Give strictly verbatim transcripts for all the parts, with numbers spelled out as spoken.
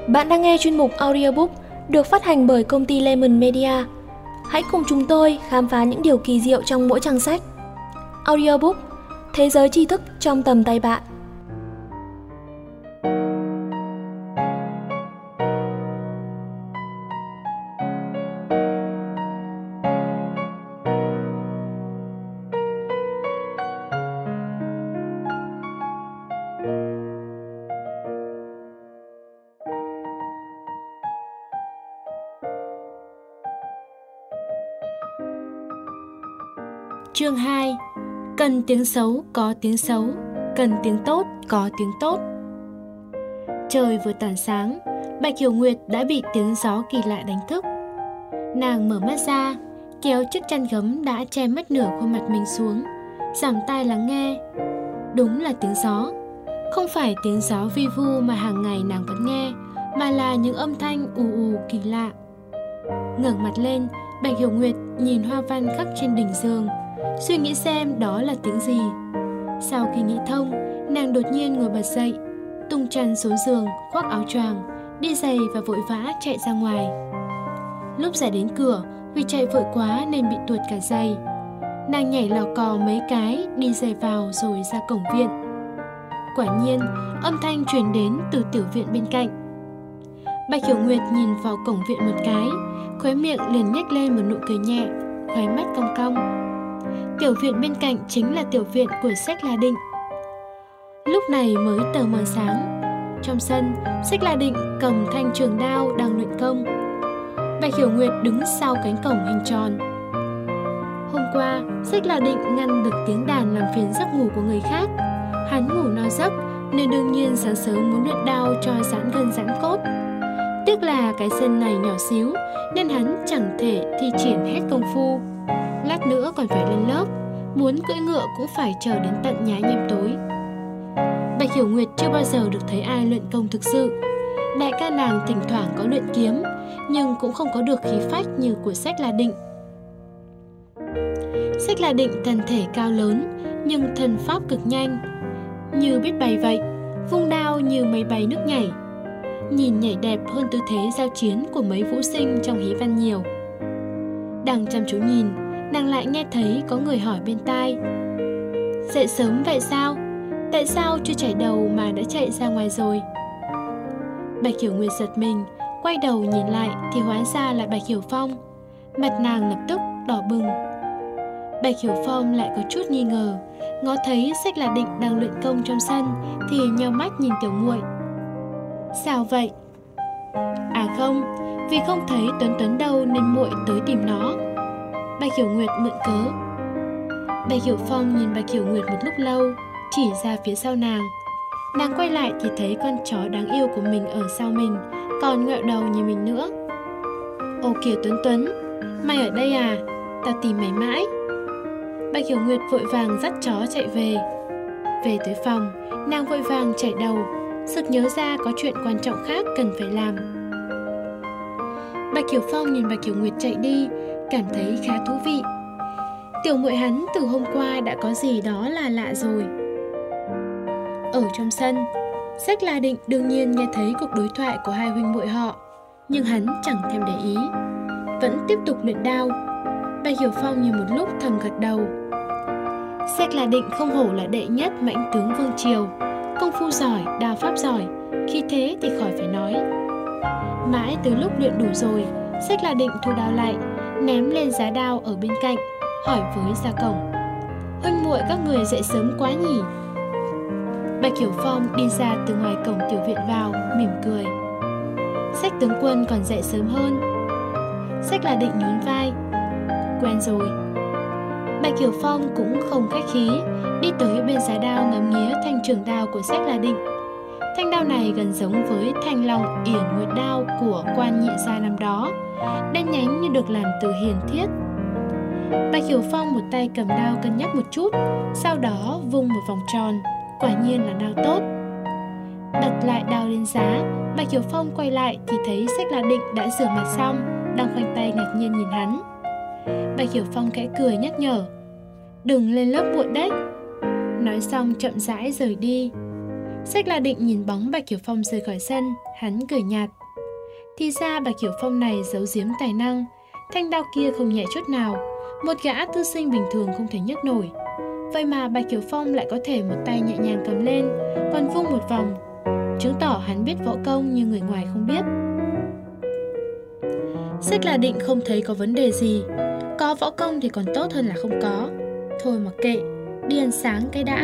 Bạn đang nghe chuyên mục audiobook được phát hành bởi công ty Lemon Media. Hãy cùng chúng tôi khám phá những điều kỳ diệu trong mỗi trang sách. Audiobook, thế giới tri thức trong tầm tay bạn. Chương hai. Cần tiếng xấu có tiếng xấu, cần tiếng tốt có tiếng tốt. Trời vừa tảng sáng, Bạch Hiểu Nguyệt đã bị tiếng gió kỳ lạ đánh thức. Nàng mở mắt ra, kéo chiếc chăn gấm đã che mất nửa khuôn mặt mình xuống, giảm tai lắng nghe. Đúng là tiếng gió. Không phải tiếng gió vi vu mà hàng ngày nàng vẫn nghe, mà là những âm thanh ù ù kỳ lạ. Ngẩng mặt lên, Bạch Hiểu Nguyệt nhìn hoa văn khắc trên đỉnh giường, suy nghĩ xem đó là tiếng gì. Sau khi nghĩ thông, nàng đột nhiên ngồi bật dậy, tung chăn xuống giường, khoác áo choàng, đi giày và vội vã chạy ra ngoài. Lúc ra đến cửa, vì chạy vội quá nên bị tuột cả giày. Nàng nhảy lò cò mấy cái, đi giày vào rồi ra cổng viện. Quả nhiên, âm thanh truyền đến từ tiểu viện bên cạnh. Bạch Hiểu Nguyệt nhìn vào cổng viện một cái, khóe miệng liền nhếch lên một nụ cười nhẹ, khóe mắt cong cong. Tiểu viện bên cạnh chính là tiểu viện của Sách La Định. Lúc này mới tờ mờ sáng. Trong sân, Sách La Định cầm thanh trường đao đang luyện công. Bạch Hiểu Nguyệt đứng sau cánh cổng hình tròn. Hôm qua, Sách La Định ngăn được tiếng đàn làm phiền giấc ngủ của người khác. Hắn ngủ no giấc nên đương nhiên sáng sớm muốn luyện đao cho giãn gân giãn cốt. Tiếc là cái sân này nhỏ xíu nên hắn chẳng thể thi triển hết công phu. Lát nữa còn phải lên lớp, muốn cưỡi ngựa cũng phải chờ đến tận nhá nhem tối. Bạch Hiểu Nguyệt chưa bao giờ được thấy ai luyện công thực sự. Đại ca nàng thỉnh thoảng có luyện kiếm, nhưng cũng không có được khí phách như của Sách La Định. Sách La Định thân thể cao lớn, nhưng thân pháp cực nhanh, như biết bay vậy, vung đao như máy bay nước nhảy. Nhìn nhảy đẹp hơn tư thế giao chiến của mấy vũ sinh trong hí văn nhiều. Đang chăm chú nhìn, nàng lại nghe thấy có người hỏi bên tai: "Dậy sớm vậy sao? Tại sao chưa chải đầu mà đã chạy ra ngoài rồi?" Bạch Hiểu Nguyệt giật mình, quay đầu nhìn lại thì hóa ra là Bạch Hiểu Phong. Mặt nàng lập tức đỏ bừng. Bạch Hiểu Phong lại có chút nghi ngờ, ngó thấy Sách La Định đang luyện công trong sân thì nheo mắt nhìn tiểu muội. "Sao vậy?" "À không, vì không thấy Tuấn Tuấn đâu nên muội tới tìm nó." Bạch Hiểu Nguyệt mượn cớ. Bạch Hiểu Phong nhìn Bạch Hiểu Nguyệt một lúc lâu, chỉ ra phía sau nàng. Nàng quay lại thì thấy con chó đáng yêu của mình ở sau mình, còn ngẹo đầu nhìn mình nữa. "Ô kìa Tuấn Tuấn, mày ở đây à? Tao tìm mày mãi." Bạch Hiểu Nguyệt vội vàng dắt chó chạy về. Về tới phòng, nàng vội vàng chải đầu, sực nhớ ra có chuyện quan trọng khác cần phải làm. Bạch Hiểu Phong nhìn Bạch Hiểu Nguyệt chạy đi, cảm thấy khá thú vị. Tiểu muội hắn từ hôm qua đã có gì đó là lạ rồi. Ở trong sân, Sách La Định đương nhiên nghe thấy cuộc đối thoại của hai huynh muội họ, nhưng hắn chẳng thèm để ý, vẫn tiếp tục luyện đao. Bạch Hiểu Phong nhìn một lúc thầm gật đầu. Sách La Định không hổ là đệ nhất mãnh tướng vương triều, công phu giỏi, đao pháp giỏi, khí thế thì khỏi phải nói. Mãi từ lúc luyện đủ rồi, Sách La Định thu đao lại, ném lên giá đao ở bên cạnh, hỏi với Gia Cổng: "Huynh muội các người dậy sớm quá nhỉ?" Bạch Hiểu Phong đi ra từ ngoài cổng tiểu viện vào, mỉm cười: "Sách tướng quân còn dậy sớm hơn." Sách La Định nhún vai: "Quen rồi." Bạch Hiểu Phong cũng không khách khí, đi tới bên giá đao ngắm nghía thanh trường đao của Sách La Định. Thanh đao này gần giống với thanh long yển nguyệt đao của quan nhị gia năm đó, đen nhánh như được làm từ hiền thiết. Bạch Hiểu Phong một tay cầm đao cân nhắc một chút, sau đó vung một vòng tròn, quả nhiên là đao tốt. Đặt lại đao lên giá, Bạch Hiểu Phong quay lại thì thấy Sách La Định đã rửa mặt xong, đang khoanh tay ngạc nhiên nhìn hắn. Bạch Hiểu Phong khẽ cười nhắc nhở: "Đừng lên lớp muộn đấy." Nói xong chậm rãi rời đi. Sách La Định nhìn bóng Bạch Hiểu Phong rời khỏi sân, hắn cười nhạt: Thì ra Bạch Hiểu Phong này giấu giếm tài năng, thanh đao kia không nhẹ chút nào, một gã thư sinh bình thường không thể nhấc nổi. Vậy mà Bạch Hiểu Phong lại có thể một tay nhẹ nhàng cầm lên, còn vung một vòng, chứng tỏ hắn biết võ công như người ngoài không biết. Xích là Định không thấy có vấn đề gì, có võ công thì còn tốt hơn là không có. Thôi mặc kệ, đi ăn sáng cái đã.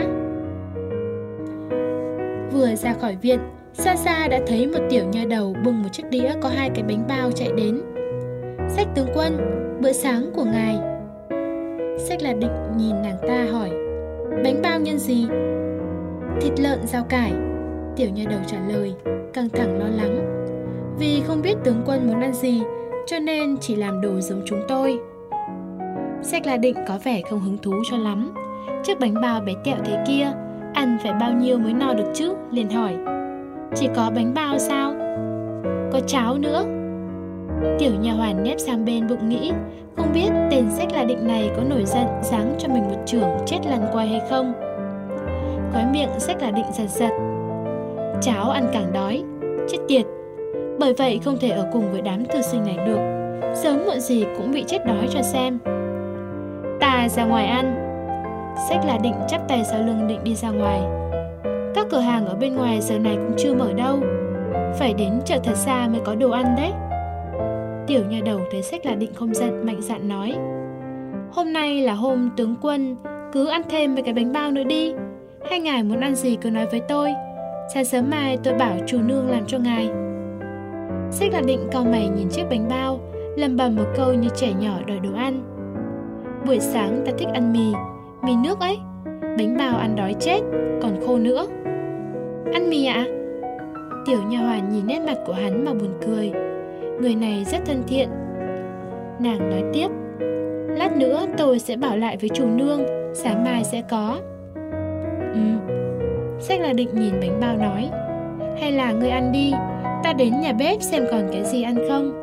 Vừa ra khỏi viện, xa xa đã thấy một tiểu nha đầu bưng một chiếc đĩa có hai cái bánh bao chạy đến. Xích tướng quân, bữa sáng của ngài. Xích là Định nhìn nàng ta hỏi, bánh bao nhân gì? Thịt lợn rau cải. Tiểu nha đầu trả lời, căng thẳng lo lắng. Vì không biết tướng quân muốn ăn gì, cho nên chỉ làm đồ giống chúng tôi. Xích là Định có vẻ không hứng thú cho lắm. Chiếc bánh bao bé tẹo thế kia, ăn phải bao nhiêu mới no được chứ? Liền hỏi, chỉ có bánh bao sao? Có cháo nữa. Tiểu nha hoàn nép sang bên bụng nghĩ, không biết tên Xích là Định này có nổi giận giáng cho mình một chưởng chết lăn quay hay không. Khóe miệng Xích là Định giật giật. Cháo ăn càng đói, chết tiệt. Bởi vậy không thể ở cùng với đám thư sinh này được, sớm muộn gì cũng bị chết đói cho xem. Ta ra ngoài ăn. Xích là Định chắp tay sau lưng định đi ra ngoài. Các cửa hàng ở bên ngoài giờ này cũng chưa mở đâu, phải đến chợ thật xa mới có đồ ăn đấy. Tiểu nha đầu thấy Xích là Định không giận, mạnh dạn nói, hôm nay là hôm tướng quân, cứ ăn thêm mấy cái bánh bao nữa đi. Hay ngài muốn ăn gì cứ nói với tôi, sáng sớm mai tôi bảo chủ nương làm cho ngài. Xích là Định cau mày nhìn chiếc bánh bao, lẩm bẩm một câu như trẻ nhỏ đòi đồ ăn. Buổi sáng ta thích ăn mì, mì nước ấy. Bánh bao ăn đói chết, còn khô nữa. Ăn mì ạ? À? Tiểu nha hoàn nhìn nét mặt của hắn mà buồn cười. Người này rất thân thiện. Nàng nói tiếp, lát nữa tôi sẽ bảo lại với chủ nương, sáng mai sẽ có. Ừ. Xích là Định nhìn bánh bao nói, hay là ngươi ăn đi, ta đến nhà bếp xem còn cái gì ăn không.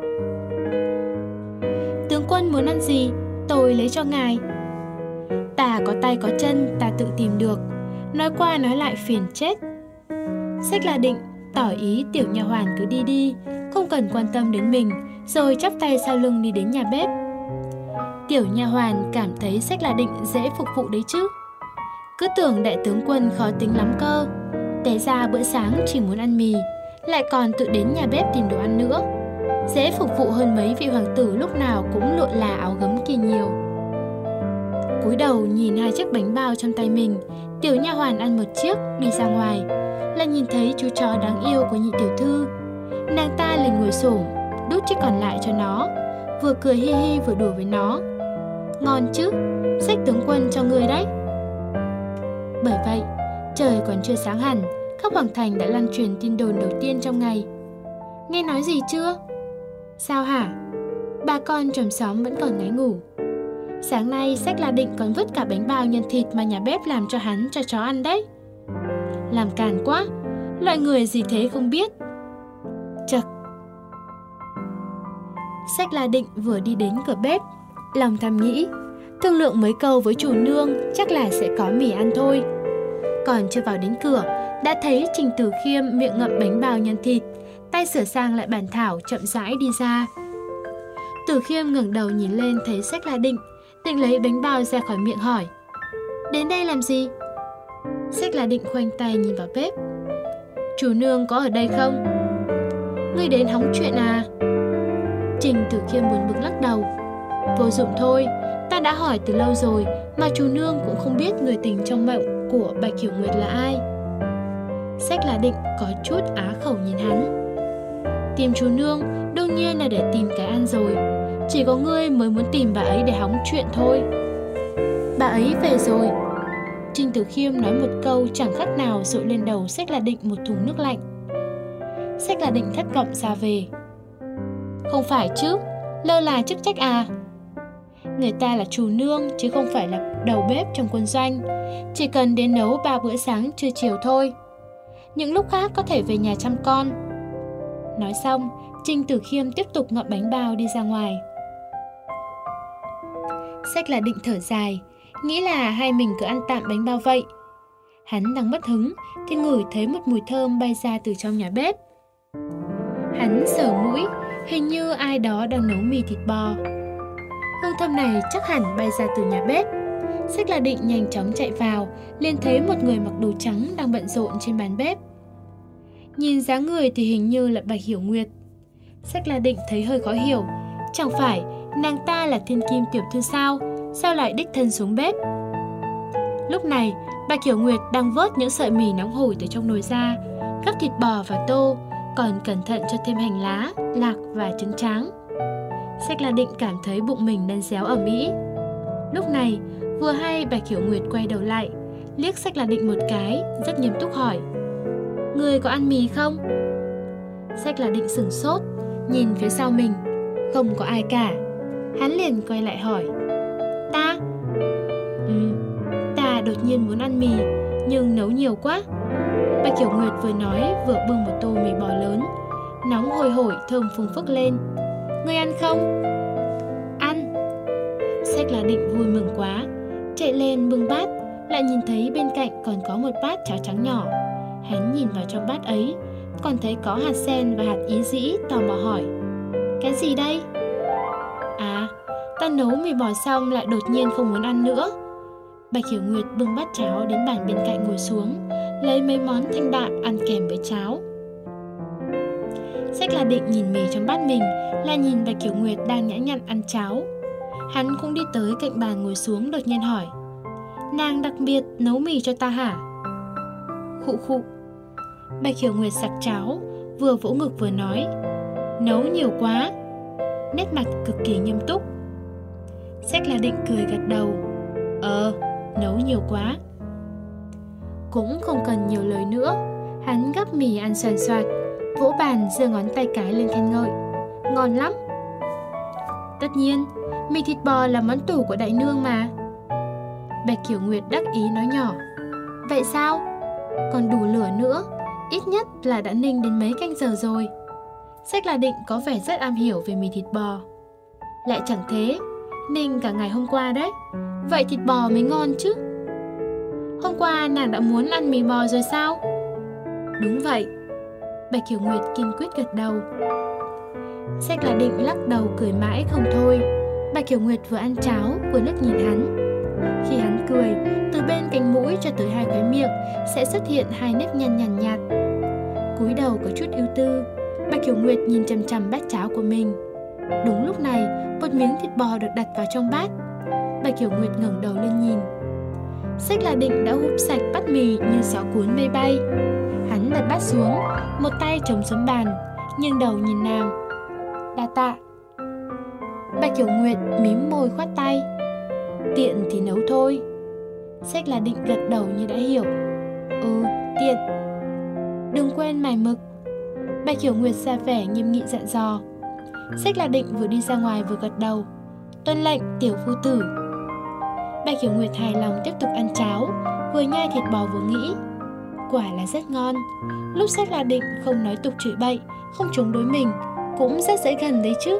Tướng quân muốn ăn gì, tôi lấy cho ngài. Ta có tay có chân, ta tự tìm được. Nói qua nói lại phiền chết. Xích là Định tỏ ý tiểu nha hoàn cứ đi đi, không cần quan tâm đến mình, rồi chắp tay sau lưng đi đến nhà bếp. Tiểu nha hoàn cảm thấy Xích là Định dễ phục vụ đấy chứ. Cứ tưởng đại tướng quân khó tính lắm cơ. Té ra bữa sáng chỉ muốn ăn mì, lại còn tự đến nhà bếp tìm đồ ăn nữa. Dễ phục vụ hơn mấy vị hoàng tử lúc nào cũng lụa là áo gấm kia nhiều. Cúi đầu nhìn hai chiếc bánh bao trong tay mình, tiểu nha hoàn ăn một chiếc đi ra ngoài, là nhìn thấy chú chó đáng yêu của nhị tiểu thư. Nàng ta liền ngồi xổm đút chiếc còn lại cho nó, vừa cười hi hi vừa đùa với nó. Ngon chứ, Xích tướng quân cho người đấy. Bởi vậy, trời còn chưa sáng hẳn, khắp hoàng thành đã lan truyền tin đồn đầu tiên trong ngày. Nghe nói gì chưa? Sao hả? Bà con chòm xóm vẫn còn ngáy ngủ. Sáng nay Xích là Định còn vứt cả bánh bao nhân thịt mà nhà bếp làm cho hắn cho chó ăn đấy. Làm càn quá, loại người gì thế không biết. Chật. Xích là Định vừa đi đến cửa bếp, lòng thầm nghĩ, thương lượng mấy câu với chủ nương chắc là sẽ có mì ăn thôi. Còn chưa vào đến cửa, đã thấy Trình Tử Khiêm miệng ngậm bánh bao nhân thịt, tay sửa sang lại bản thảo chậm rãi đi ra. Tử Khiêm ngẩng đầu nhìn lên thấy Xích là Định, định lấy bánh bao ra khỏi miệng hỏi, đến đây làm gì? Xích là Định khoanh tay nhìn vào bếp. Chủ nương có ở đây không? Ngươi đến hóng chuyện à? Trình Tử Khiêm buồn bực lắc đầu. Vô dụng thôi, ta đã hỏi từ lâu rồi mà chủ nương cũng không biết người tình trong mộng của Bạch Hiểu Nguyệt là ai. Xích là Định có chút á khẩu nhìn hắn. Tìm chủ nương đương nhiên là để tìm cái ăn rồi, chỉ có ngươi mới muốn tìm bà ấy để hóng chuyện thôi. Bà ấy về rồi. Trình Tử Khiêm nói một câu chẳng khác nào dội lên đầu Xích là Định một thùng nước lạnh. Xích là Định thất vọng ra về. Không phải chứ, lơ là chức trách à? Người ta là chủ nương chứ không phải là đầu bếp trong quân doanh, chỉ cần đến nấu ba bữa sáng trưa chiều thôi. Những lúc khác có thể về nhà chăm con. Nói xong, Trình Tử Khiêm tiếp tục ngậm bánh bao đi ra ngoài. Xích là Định thở dài, nghĩ là hai mình cứ ăn tạm bánh bao vậy. Hắn đang mất hứng thì ngửi thấy một mùi thơm bay ra từ trong nhà bếp. Hắn sờ mũi, Hình như ai đó đang nấu mì thịt bò. Hương thơm này chắc hẳn bay ra từ nhà bếp. Sách là định nhanh chóng chạy vào, liền thấy một người mặc đồ trắng đang bận rộn trên bàn bếp. Nhìn dáng người thì hình như là Bạch Hiểu Nguyệt. Sách là định thấy hơi khó hiểu. Chẳng phải nàng ta là thiên kim tiểu thư sao? Sao lại đích thân xuống bếp? Lúc này, Bạch Hiểu Nguyệt đang vớt những sợi mì nóng hổi từ trong nồi ra, gắp thịt bò và tô, còn cẩn thận cho thêm hành lá, lạc và trứng tráng. Sách là định cảm thấy bụng mình đang réo ẩm ĩ. Lúc này, vừa hay Bạch Hiểu Nguyệt quay đầu lại, liếc Sách là định một cái, rất nghiêm túc hỏi: "Người có ăn mì không?" Sách là định sửng sốt, nhìn phía sau mình, không có ai cả. Hắn liền quay lại hỏi: "Ta?" "Ừ, ta đột nhiên muốn ăn mì, nhưng nấu nhiều quá." Bạch Hiểu Nguyệt vừa nói vừa bưng một tô mì bò lớn, nóng hôi hổi thơm phừng phức lên. "Ngươi ăn không?" "Ăn." Sách là định vui mừng quá, chạy lên bưng bát, lại nhìn thấy bên cạnh còn có một bát cháo trắng nhỏ. Hắn nhìn vào trong bát ấy, còn thấy có hạt sen và hạt ý dĩ, tò mò hỏi: "Cái gì đây?" "À, ta nấu mì bò xong lại đột nhiên không muốn ăn nữa." Bạch Hiểu Nguyệt bưng bát cháo đến bàn bên cạnh ngồi xuống, lấy mấy món thanh đạm ăn kèm với cháo. Sách là định nhìn mì trong bát mình, là nhìn Bạch Hiểu Nguyệt đang nhã nhặn ăn cháo. Hắn cũng đi tới cạnh bàn ngồi xuống, đột nhiên hỏi: "Nàng đặc biệt nấu mì cho ta hả?" "Khụ khụ." Bạch Hiểu Nguyệt sặc cháo, vừa vỗ ngực vừa nói: "Nấu nhiều quá." Nét mặt cực kỳ nghiêm túc. Sách là định cười gật đầu: "Ờ, nấu nhiều quá." Cũng không cần nhiều lời nữa, hắn gắp mì ăn xoàn xoạt, vỗ bàn giơ ngón tay cái lên khen ngợi: "Ngon lắm." "Tất nhiên, mì thịt bò là món tủ của đại nương mà." Bạch Hiểu Nguyệt đắc ý nói nhỏ: "Vậy sao? Còn đủ lửa nữa, ít nhất là đã ninh đến mấy canh giờ rồi." Sách là định có vẻ rất am hiểu về mì thịt bò. "Lại chẳng thế, ninh cả ngày hôm qua đấy, vậy thịt bò mới ngon chứ." "Hôm qua nàng đã muốn ăn mì bò rồi sao?" "Đúng vậy." Bạch Hiểu Nguyệt kiên quyết gật đầu. Sách là định lắc đầu cười mãi không thôi. Bạch Hiểu Nguyệt vừa ăn cháo vừa liếc nhìn hắn. Khi hắn cười, từ bên cánh mũi cho tới hai khóe miệng sẽ xuất hiện hai nếp nhăn nhàn nhạt. Cúi đầu có chút ưu tư, Bạch Hiểu Nguyệt nhìn chằm chằm bát cháo của mình. Đúng lúc này, một miếng thịt bò được đặt vào trong bát. Bạch Hiểu Nguyệt ngẩng đầu lên nhìn. Sách là định đã húp sạch bát mì như gió cuốn mây bay. Hắn đặt bát xuống, một tay chống xuống bàn, nghiêng đầu nhìn nàng: "Đa tạ." Bạch Hiểu Nguyệt mím môi khoát tay: "Tiện thì nấu thôi." Sách là định gật đầu như đã hiểu: "Ừ, tiện." "Đừng quên mài mực." Bạch Hiểu Nguyệt ra vẻ nghiêm nghị dặn dò. Sách là định vừa đi ra ngoài vừa gật đầu: "Tuân lệnh tiểu phu tử." Bạch Hiểu Nguyệt hài lòng tiếp tục ăn cháo, vừa nhai thịt bò vừa nghĩ: quả là rất ngon. Lúc Sách là định không nói tục chửi bậy, không chống đối mình, cũng rất dễ gần đấy chứ.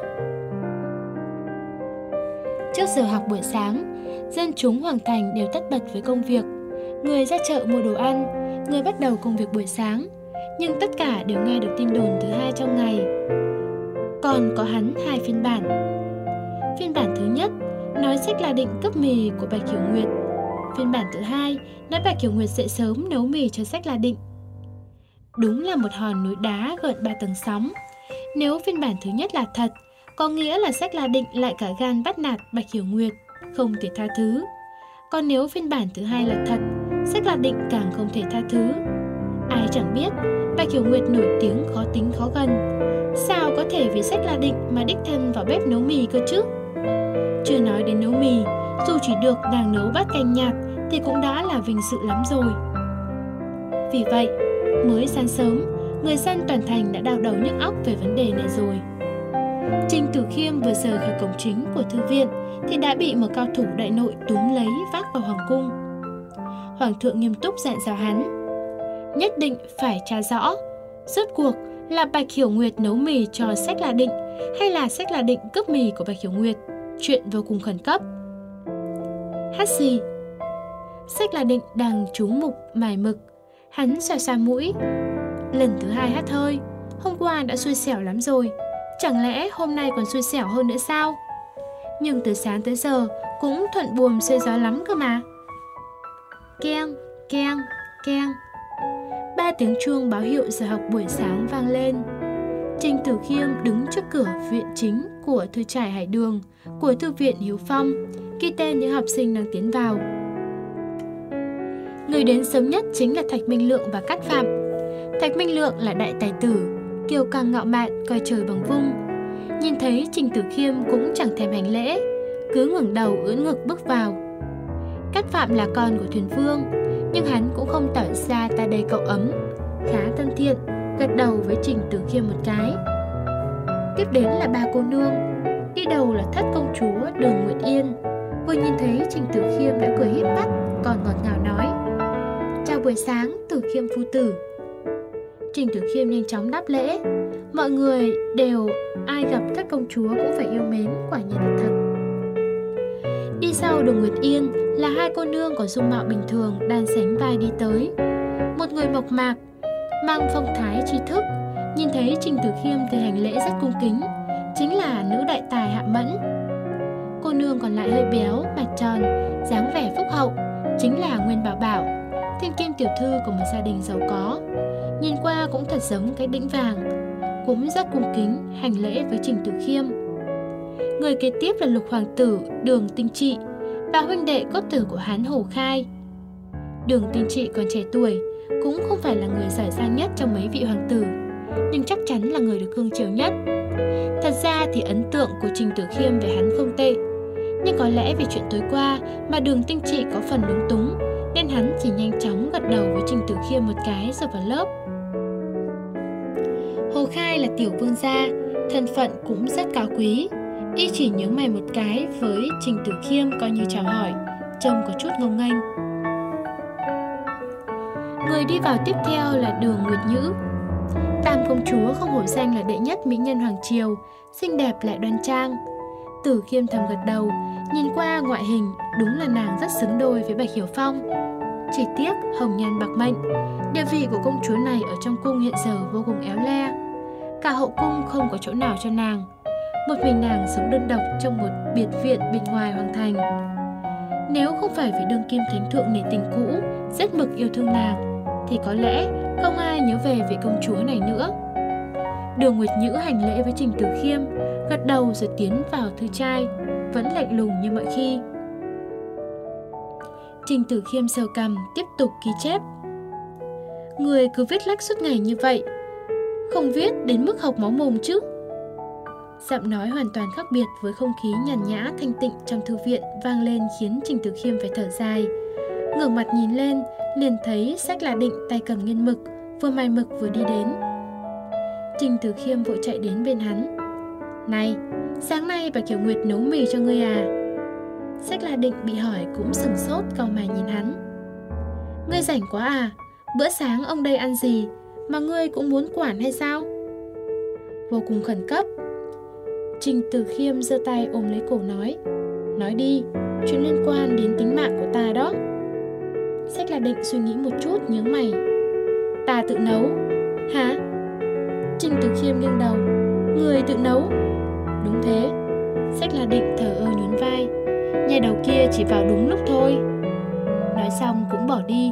Trước giờ học buổi sáng, dân chúng Hoàng Thành đều tất bật với công việc. Người ra chợ mua đồ ăn, người bắt đầu công việc buổi sáng, nhưng tất cả đều nghe được tin đồn thứ hai trong ngày. Còn có hắn hai phiên bản. Phiên bản thứ nhất nói Sách là định cướp mì của Bạch Hiểu Nguyệt. Phiên bản thứ hai nói Bạch Hiểu Nguyệt dậy sớm nấu mì cho Sách là định. Đúng là một hòn núi đá gợn ba tầng sóng. Nếu phiên bản thứ nhất là thật, có nghĩa là Sách là định lại cả gan bắt nạt Bạch Hiểu Nguyệt, không thể tha thứ. Còn nếu phiên bản thứ hai là thật, Sách là định càng không thể tha thứ. Ai chẳng biết Bạch Hiểu Nguyệt nổi tiếng khó tính khó gần, sao có thể vì Sách là định mà đích thân vào bếp nấu mì cơ chứ? Chưa nói đến nấu mì, dù chỉ được nàng nấu bát canh nhạt thì cũng đã là vinh dự lắm rồi. Vì vậy, mới sáng sớm, người dân toàn thành đã đau đầu nhức óc về vấn đề này rồi. Trình Tử Khiêm vừa rời khỏi cổng chính của thư viện thì đã bị một cao thủ đại nội túm lấy vác vào hoàng cung. Hoàng thượng nghiêm túc dặn dò hắn, nhất định phải tra rõ rốt cuộc là Bạch Hiểu Nguyệt nấu mì cho Sách là định hay là Sách là định cướp mì của Bạch Hiểu Nguyệt. Chuyện vô cùng khẩn cấp. Hát xì. Sách là định đang chú mục mài mực, hắn xoa xoa mũi. Lần thứ hai hát hơi, hôm qua đã xui xẻo lắm rồi, Chẳng lẽ hôm nay còn xui xẻo hơn nữa sao? Nhưng từ sáng tới giờ cũng thuận buồm xuôi gió lắm cơ mà. Keng, keng, keng. Ba tiếng chuông báo hiệu giờ học buổi sáng vang lên. Trình Tử Khiêm đứng trước cửa viện chính của thư trại Hải Đường, của thư viện Hiếu Phong, ghi tên những học sinh đang tiến vào. Người đến sớm nhất chính là Thạch Minh Lượng và Cát Phạm. Thạch Minh Lượng là đại tài tử, kiêu căng ngạo mạn, coi trời bằng vung. Nhìn thấy Trình Tử Khiêm cũng chẳng thèm hành lễ, cứ ngẩng đầu ưỡn ngực bước vào. Cát Phạm là con của thuyền vương, nhưng hắn cũng không tỏ ra ta đây cậu ấm, khá thân thiện, gật đầu với Trình Tử Khiêm một cái. Tiếp đến là ba cô nương, đi đầu là thất công chúa Đường Nguyệt Yên. Vừa nhìn thấy Trình Tử Khiêm đã cười híp mắt, còn ngọt ngào nói: "Chào buổi sáng, Tử Khiêm phu tử." Trình Tử Khiêm nhanh chóng đáp lễ. Mọi người đều ai gặp thất công chúa cũng phải yêu mến, quả nhiên là thật. Đi sau Đường Nguyệt Yên là hai cô nương có dung mạo bình thường đan sánh vai đi tới. Một người mộc mạc, mang phong thái tri thức, nhìn thấy Trình Tử Khiêm thì hành lễ rất cung kính, chính là nữ đại tài Hạ Mẫn. Cô nương còn lại hơi béo, mặt tròn, dáng vẻ phúc hậu, chính là Nguyên Bảo Bảo, thiên kim tiểu thư của một gia đình giàu có. Nhìn qua cũng thật giống cái đĩnh vàng, cũng rất cung kính hành lễ với Trình Tử Khiêm. Người kế tiếp là lục hoàng tử Đường Tinh Trị và huynh đệ cốt tử của hắn Hồ Khai. Đường Tinh Trị còn trẻ tuổi, cũng không phải là người giỏi giang nhất trong mấy vị hoàng tử, nhưng chắc chắn là người được cưng chiều nhất. Thật ra thì ấn tượng của Trình Tử Khiêm về hắn không tệ, nhưng có lẽ vì chuyện tối qua mà Đường Tinh Trị có phần lúng túng, nên hắn chỉ nhanh chóng gật đầu với Trình Tử Khiêm một cái rồi vào lớp. Hồ Khai là tiểu vương gia, thân phận cũng rất cao quý. Y chỉ nhướng mày một cái với Trình Tử Khiêm coi như chào hỏi, trông có chút ngông nghênh. Người đi vào tiếp theo là Đường Nguyệt Nhữ. Tam công chúa không hổ danh là đệ nhất mỹ nhân hoàng triều, xinh đẹp lại đoan trang. Tử Khiêm thầm gật đầu, nhìn qua ngoại hình đúng là nàng rất xứng đôi với Bạch Hiểu Phong. Chỉ tiếc hồng nhan bạc mệnh, địa vị của công chúa này ở trong cung hiện giờ vô cùng éo le. Cả hậu cung không có chỗ nào cho nàng, một mình nàng sống đơn độc trong một biệt viện bên ngoài hoàng thành. Nếu không phải vì đương kim thánh thượng nể tình cũ, rất mực yêu thương nàng, thì có lẽ không ai nhớ về vị công chúa này nữa. Đường Nguyệt Nhữ hành lễ với Trình Tử Khiêm, gật đầu rồi tiến vào thư trai, vẫn lạnh lùng như mọi khi. Trình Tử Khiêm sờ cằm, tiếp tục ghi chép. Người cứ viết lách suốt ngày như vậy, không viết đến mức học máu mồm chứ? Giọng nói hoàn toàn khác biệt với không khí nhàn nhã thanh tịnh trong thư viện vang lên khiến Trình Tử Khiêm phải thở dài. Ngẩng mặt nhìn lên, liền thấy Sách La Định tay cầm nghiên mực, vừa mài mực vừa đi đến. Trình Tử Khiêm vội chạy đến bên hắn. Này, sáng nay bà Kiều Nguyệt nấu mì cho ngươi à? Sách La Định bị hỏi cũng sừng sốt cau mày nhìn hắn. Ngươi rảnh quá à? Bữa sáng ông đây ăn gì mà ngươi cũng muốn quản hay sao? Vô cùng khẩn cấp. Trình Tử Khiêm giơ tay ôm lấy cổ nói. Nói đi, chuyện liên quan đến tính mạng của ta đó. Sách La Định suy nghĩ một chút nhướng mày. Ta tự nấu. Hả? Trình Tử Khiêm nghiêng đầu. Người tự nấu? Đúng thế. Sách La Định thở ơ nhún vai. Nhà đầu kia chỉ vào đúng lúc thôi. Nói xong cũng bỏ đi.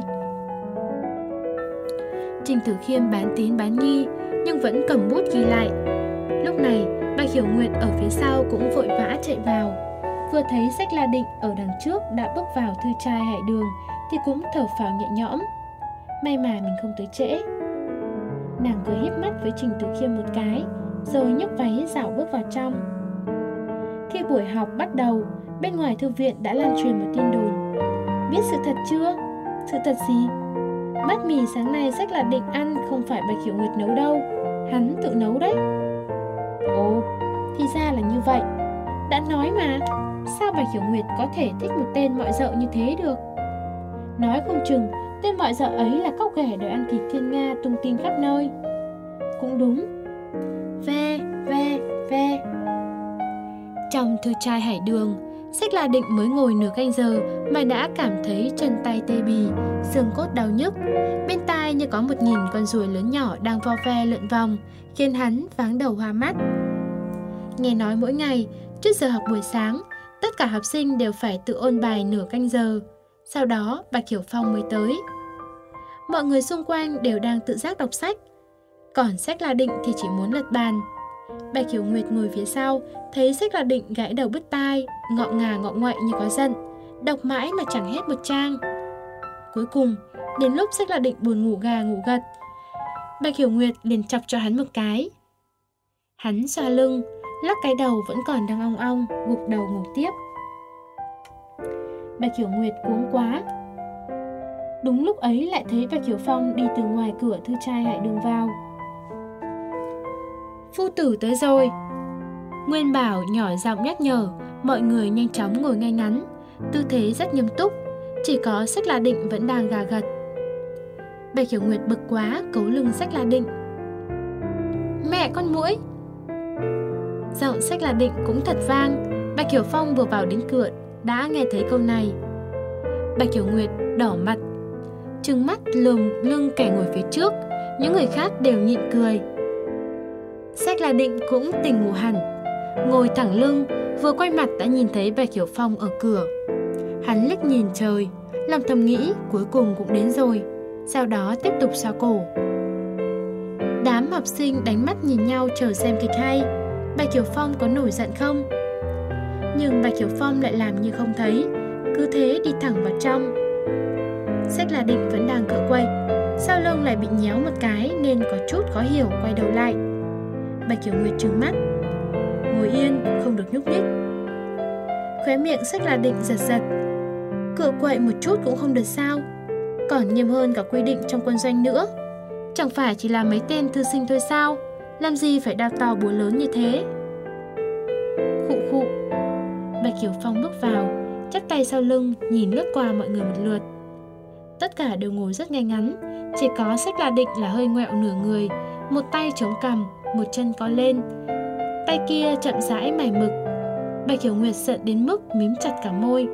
Trình Tử Khiêm bán tín bán nghi, nhưng vẫn cầm bút ghi lại. Lúc này Bạch Hiểu Nguyệt ở phía sau cũng vội vã chạy vào. Vừa thấy Sách La Định ở đằng trước đã bước vào thư trai Hải Đường thì cũng thở phào nhẹ nhõm. May mà mình không tới trễ. Nàng cười híp mắt với Trình Tử Khiêm một cái, rồi nhấc váy dạo bước vào trong. Khi buổi học bắt đầu, bên ngoài thư viện đã lan truyền một tin đồn. Biết sự thật chưa? Sự thật gì? Bát mì sáng nay Sách La Định ăn không phải Bạch Hiểu Nguyệt nấu đâu, hắn tự nấu đấy. Ồ, thì ra là như vậy. Đã nói mà, sao Bạch Hiểu Nguyệt có thể thích một tên mọi dợ như thế được? Nói không chừng tên mọi dợ ấy là cóc ghẻ đòi ăn thịt thiên nga tung tin khắp nơi. Cũng đúng. Ve, ve, ve. Trong thư trai Hải Đường, Sách La Định mới ngồi nửa canh giờ mà đã cảm thấy chân tay tê bì, xương cốt đau nhức. Bên tai như có một nghìn con ruồi lớn nhỏ đang vo ve lượn vòng, khiến hắn váng đầu hoa mắt. Nghe nói mỗi ngày, trước giờ học buổi sáng, tất cả học sinh đều phải tự ôn bài nửa canh giờ. Sau đó, Bạch Hiểu Phong mới tới. Mọi người xung quanh đều đang tự giác đọc sách, còn Sách La Định thì chỉ muốn lật bàn. Bạch Hiểu Nguyệt ngồi phía sau, thấy Sách La Định gãi đầu bứt tai, ngọ ngà ngọ ngoại như có giận, đọc mãi mà chẳng hết một trang. Cuối cùng, đến lúc Sách La Định buồn ngủ gà ngủ gật, Bạch Hiểu Nguyệt liền chọc cho hắn một cái. Hắn xoa lưng, lắc cái đầu vẫn còn đang ong ong, gục đầu ngủ tiếp. Bạch Hiểu Nguyệt cuống quá. Đúng lúc ấy lại thấy Bạch Hiểu Phong đi từ ngoài cửa thư trai Hải Đường vào. Phu tử tới rồi. Nguyên Bảo nhỏ giọng nhắc nhở, mọi người nhanh chóng ngồi ngay ngắn, tư thế rất nghiêm túc, chỉ có Sách La Định vẫn đang gà gật. Bạch Hiểu Nguyệt bực quá, cấu lưng Sách La Định. Mẹ con muỗi. Giọng Sách La Định cũng thật vang. Bạch Hiểu Phong vừa vào đến cửa đã nghe thấy câu này. Bạch Hiểu Nguyệt đỏ mặt, trừng mắt lườm lưng kẻ ngồi phía trước. Những người khác đều nhịn cười. Sách La Định cũng tỉnh ngủ hẳn, ngồi thẳng lưng, vừa quay mặt đã nhìn thấy Bạch Hiểu Phong ở cửa. Hắn liếc nhìn trời, lòng thầm nghĩ cuối cùng cũng đến rồi, sau đó tiếp tục xoa cổ. Đám học sinh đánh mắt nhìn nhau chờ xem kịch hay. Bạch Hiểu Phong có nổi giận không? Nhưng Bạch Hiểu Phong lại làm như không thấy, cứ thế đi thẳng vào trong. Sách La Định vẫn đang cựa quậy, sau lưng lại bị nhéo một cái nên có chút khó hiểu, quay đầu lại. Bạch Hiểu Nguyệt trừng mắt, ngồi yên, không được nhúc nhích. Khóe miệng Sách La Định giật giật. Cựa quậy một chút cũng không được sao? Còn nghiêm hơn cả quy định trong quân doanh nữa. Chẳng phải chỉ là mấy tên thư sinh thôi sao? Làm gì phải đào to búa lớn như thế? Khụ khụ. Bạch Hiểu Phong bước vào, chắp tay sau lưng, nhìn lướt qua mọi người một lượt. Tất cả đều ngồi rất ngay ngắn, chỉ có Sách La Định là hơi ngoẹo nửa người, một tay chống cằm, một chân có lên, tay kia chậm rãi mải mực. Bạch Hiểu Nguyệt giận đến mức mím chặt cả môi.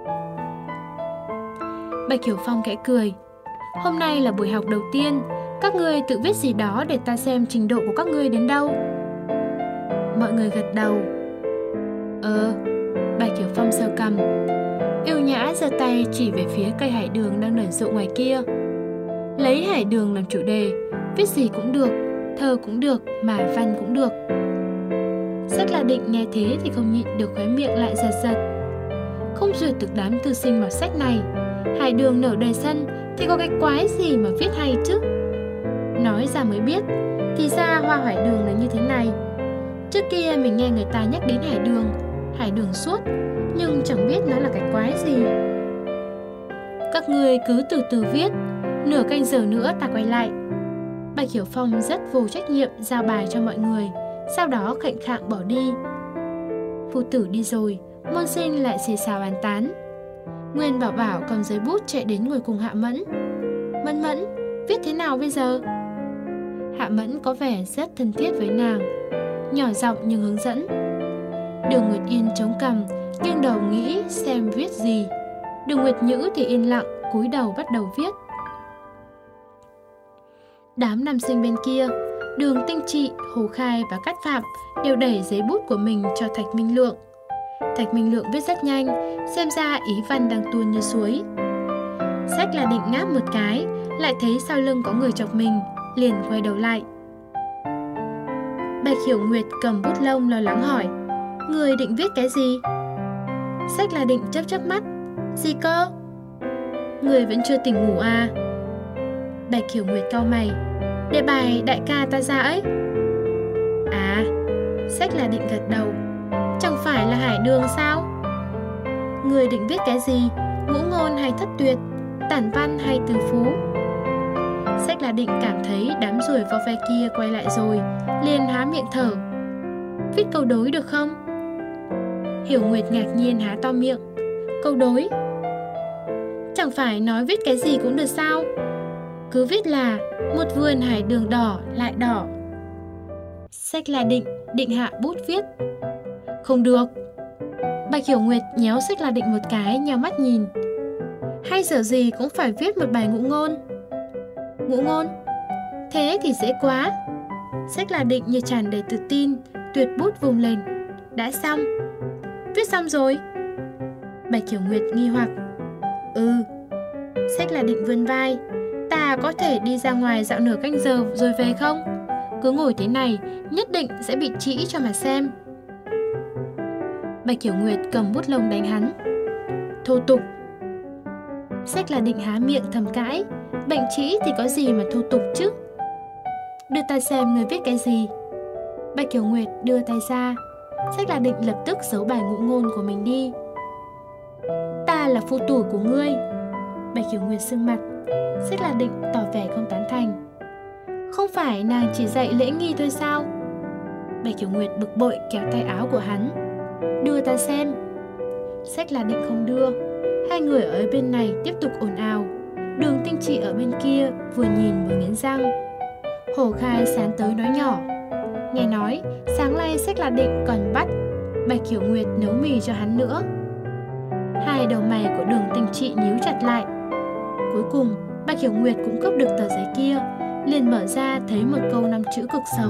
Bạch Hiểu Phong khẽ cười. Hôm nay là buổi học đầu tiên, các ngươi tự viết gì đó để ta xem trình độ của các ngươi đến đâu. Mọi người gật đầu. Ờ, Bạch Hiểu Phong sờ cằm, yêu nhã giơ tay chỉ về phía cây hải đường đang nở rộ ngoài kia. Lấy hải đường làm chủ đề, viết gì cũng được, thơ cũng được, mà văn cũng được. Sách La Định nghe thế thì không nhịn được khóe miệng lại giật giật. Không duyệt được đám thư sinh mọt sách này. Hải đường nở đầy sân thì có cái quái gì mà viết hay chứ? Nói ra mới biết, thì ra hoa hải đường là như thế này. Trước kia mình nghe người ta nhắc đến hải đường, hải đường suốt, nhưng chẳng biết nó là cái quái gì. Các ngươi cứ từ từ viết, nửa canh giờ nữa ta quay lại. Bạch Hiểu Phong rất vô trách nhiệm giao bài cho mọi người, sau đó khệnh khạng bỏ đi. Phu tử đi rồi, môn sinh lại xì xào bàn tán. Nguyên Bảo Bảo cầm giấy bút chạy đến ngồi cùng Hạ Mẫn. Mẫn Mẫn, viết thế nào bây giờ? Hạ Mẫn có vẻ rất thân thiết với nàng, nhỏ giọng nhưng hướng dẫn. Đường Nguyệt Yên chống cằm, nghiêng đầu nghĩ xem viết gì. Đường Nguyệt Nhữ thì yên lặng, cúi đầu bắt đầu viết. Đám nam sinh bên kia, Đường Tinh Trị, Hồ Khai và Cát Phạm đều đẩy giấy bút của mình cho Thạch Minh Lượng. Thạch Minh Lượng viết rất nhanh, xem ra ý văn đang tuôn như suối. Sách La Định ngáp một cái, lại thấy sau lưng có người chọc mình, liền quay đầu lại. Bạch Hiểu Nguyệt cầm bút lông lo lắng hỏi, người định viết cái gì? Sách La Định chớp chớp mắt, gì cơ? Người vẫn chưa tỉnh ngủ à? Bạch Hiểu Nguyệt cau mày, để bài đại ca ta ra ấy. À, Sách La Định gật đầu, chẳng phải là hải đường sao? Người định viết cái gì? Ngũ ngôn hay thất tuyệt? Tản văn hay từ phú? Sách La Định cảm thấy đám ruồi vo ve kia quay lại rồi, liền há miệng thở. Viết câu đối được không? Hiểu Nguyệt ngạc nhiên há to miệng. Câu đối? Chẳng phải nói viết cái gì cũng được sao? Cứ viết là một vườn hải đường đỏ lại đỏ. Sách La Định định hạ bút viết. Không được. Bạch Hiểu Nguyệt nhéo Sách La Định một cái, nheo mắt nhìn. Hay giờ gì cũng phải viết một bài ngũ ngôn. Ngũ ngôn? Thế thì dễ quá. Sách La Định như tràn đầy tự tin, tuyệt bút vùng lên. Đã xong. Viết xong rồi. Bạch Hiểu Nguyệt nghi hoặc. Ừ. Sách là định vươn vai. Ta có thể đi ra ngoài dạo nửa canh giờ rồi về không? Cứ ngồi thế này nhất định sẽ bị trĩ cho mà xem. Bạch Hiểu Nguyệt cầm bút lông đánh hắn. Thô tục. Sách là định há miệng thầm cãi. Bệnh trĩ thì có gì mà thô tục chứ? Đưa ta xem người viết cái gì. Bạch Hiểu Nguyệt đưa tay ra. Sách là định lập tức giấu bài ngụ ngôn của mình đi. Ta là phu tử của ngươi. Bạch Hiểu Nguyệt sưng mặt. Sách là định tỏ vẻ không tán thành. Không phải nàng chỉ dạy lễ nghi thôi sao? Bạch Hiểu Nguyệt bực bội kéo tay áo của hắn. Đưa ta xem. Sách là định không đưa. Hai người ở bên này tiếp tục ồn ào. Đường Tinh Trị ở bên kia vừa nhìn vừa nghiến răng. Hổ Khai sán tới nói nhỏ. Nghe nói sáng nay Sách là định còn bắt Bạch Hiểu Nguyệt nấu mì cho hắn nữa. Hai đầu mày của Đường Tinh Trị nhíu chặt lại. Cuối cùng Bạch Hiểu Nguyệt cũng cướp được tờ giấy kia, liền mở ra thấy một câu năm chữ cực xấu.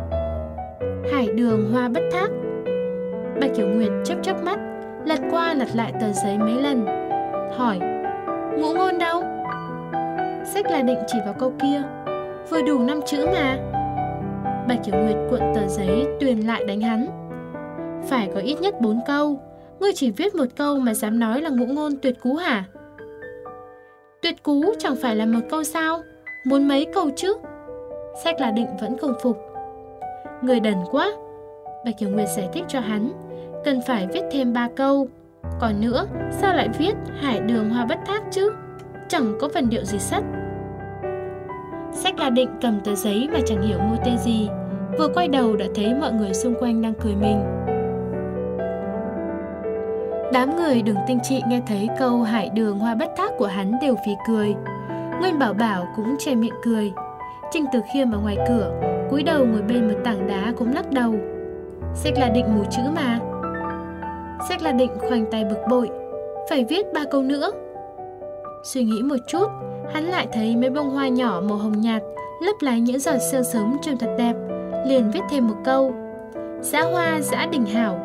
Hải đường hoa bất thác. Bạch Hiểu Nguyệt chớp chớp mắt, lật qua lật lại tờ giấy mấy lần, hỏi: ngụ ngôn đâu? Sách là định chỉ vào câu kia. Vừa đủ năm chữ mà. Bạch Hiểu Nguyệt cuộn tờ giấy tuyền lại đánh hắn. Phải có ít nhất bốn câu. Ngươi chỉ viết một câu mà dám nói là ngụ ngôn tuyệt cú hả? Tuyệt cú chẳng phải là một câu sao? Muốn mấy câu chứ? Sách là định vẫn không phục. Người đần quá. Bạch Hiểu Nguyệt giải thích cho hắn. Cần phải viết thêm ba câu. Còn nữa, sao lại viết hải đường hoa bất thác chứ? Chẳng có phần điệu gì sắt. Sách là định cầm tờ giấy mà chẳng hiểu mô tê gì. Vừa quay đầu đã thấy mọi người xung quanh đang cười mình. Đám người Đường Tinh Trị nghe thấy câu hải đường hoa bất thác của hắn đều phì cười. Nguyên Bảo Bảo cũng che miệng cười. Trình Từ Khiêm ở ngoài cửa cúi đầu ngồi bên một tảng đá cũng lắc đầu. Sách là định mù chữ mà. Sách là định khoanh tay bực bội. Phải viết ba câu nữa. Suy nghĩ một chút, hắn lại thấy mấy bông hoa nhỏ màu hồng nhạt lấp lánh những giọt sương sớm trông thật đẹp, liền viết thêm một câu: dã hoa dã đình hảo.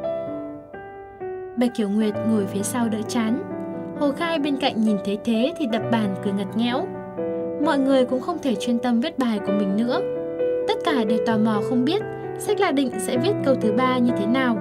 Bạch Hiểu Nguyệt ngồi phía sau đỡ chán. Hồ Khai bên cạnh nhìn thấy thế thì đập bàn cười ngặt nghẽo. Mọi người cũng không thể chuyên tâm viết bài của mình nữa. Tất cả đều tò mò không biết Sách là định sẽ viết câu thứ ba như thế nào.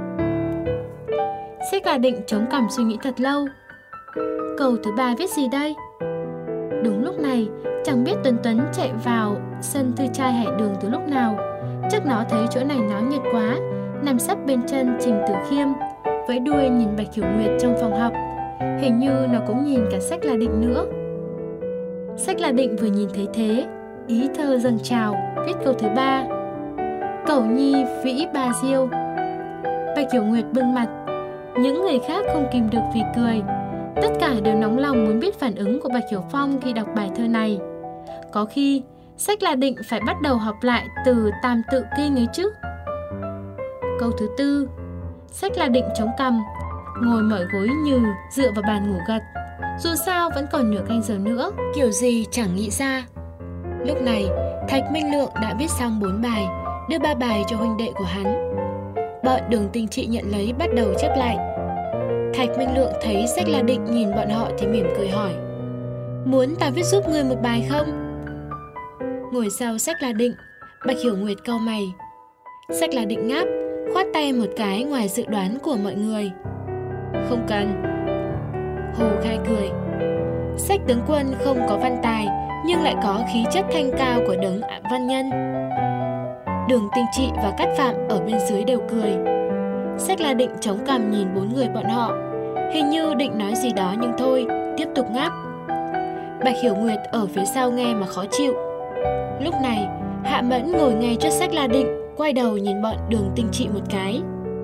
Sách là định chống cằm suy nghĩ thật lâu. Câu thứ ba viết gì đây? Đúng lúc này, chẳng biết Tuấn Tuấn chạy vào sân thư trai Hải Đường từ lúc nào. Chắc nó thấy chỗ này náo nhiệt quá, nằm sấp bên chân Trình Tử Khiêm, vẫy đuôi nhìn Bạch Hiểu Nguyệt trong phòng học. Hình như nó cũng nhìn cả Sách là định nữa. Sách là định vừa nhìn thấy thế, ý thơ dâng trào, viết câu thứ ba: Cẩu nhi vĩ ba diêu. Bạch Hiểu Nguyệt bưng mặt. Những người khác không kìm được vì cười. Tất cả đều nóng lòng muốn biết phản ứng của Bạch Hiểu Phong khi đọc bài thơ này. Có khi Sách là định phải bắt đầu học lại từ tam tự kinh ấy chứ. Câu thứ tư, Sách là định chống cằm, ngồi mỏi gối nhừ dựa vào bàn ngủ gật. Dù sao vẫn còn nửa canh giờ nữa, kiểu gì chẳng nghĩ ra. Lúc này Thạch Minh Lượng đã viết xong bốn bài, đưa ba bài cho huynh đệ của hắn. Bọn Đường Tinh Trị nhận lấy bắt đầu chép lại. Thạch Minh Lượng thấy Sách là định nhìn bọn họ thì mỉm cười hỏi: Muốn ta viết giúp ngươi một bài không? Ngồi sau Sách là định, Bạch Hiểu Nguyệt cau mày. Sách là định ngáp, khoát tay một cái ngoài dự đoán của mọi người. Không cần. Hồ Khai cười. Sách tướng quân không có văn tài, nhưng lại có khí chất thanh cao của đấng văn nhân. Đường Tinh Trị và Cát Phạm ở bên dưới đều cười. Sách là định chống cằm nhìn bốn người bọn họ, hình như định nói gì đó nhưng thôi, tiếp tục ngáp. Bạch Hiểu Nguyệt ở phía sau nghe mà khó chịu. Lúc này Hạ Mẫn ngồi ngay trước Sách là định, quay đầu nhìn bọn Đường Tinh Trị một cái.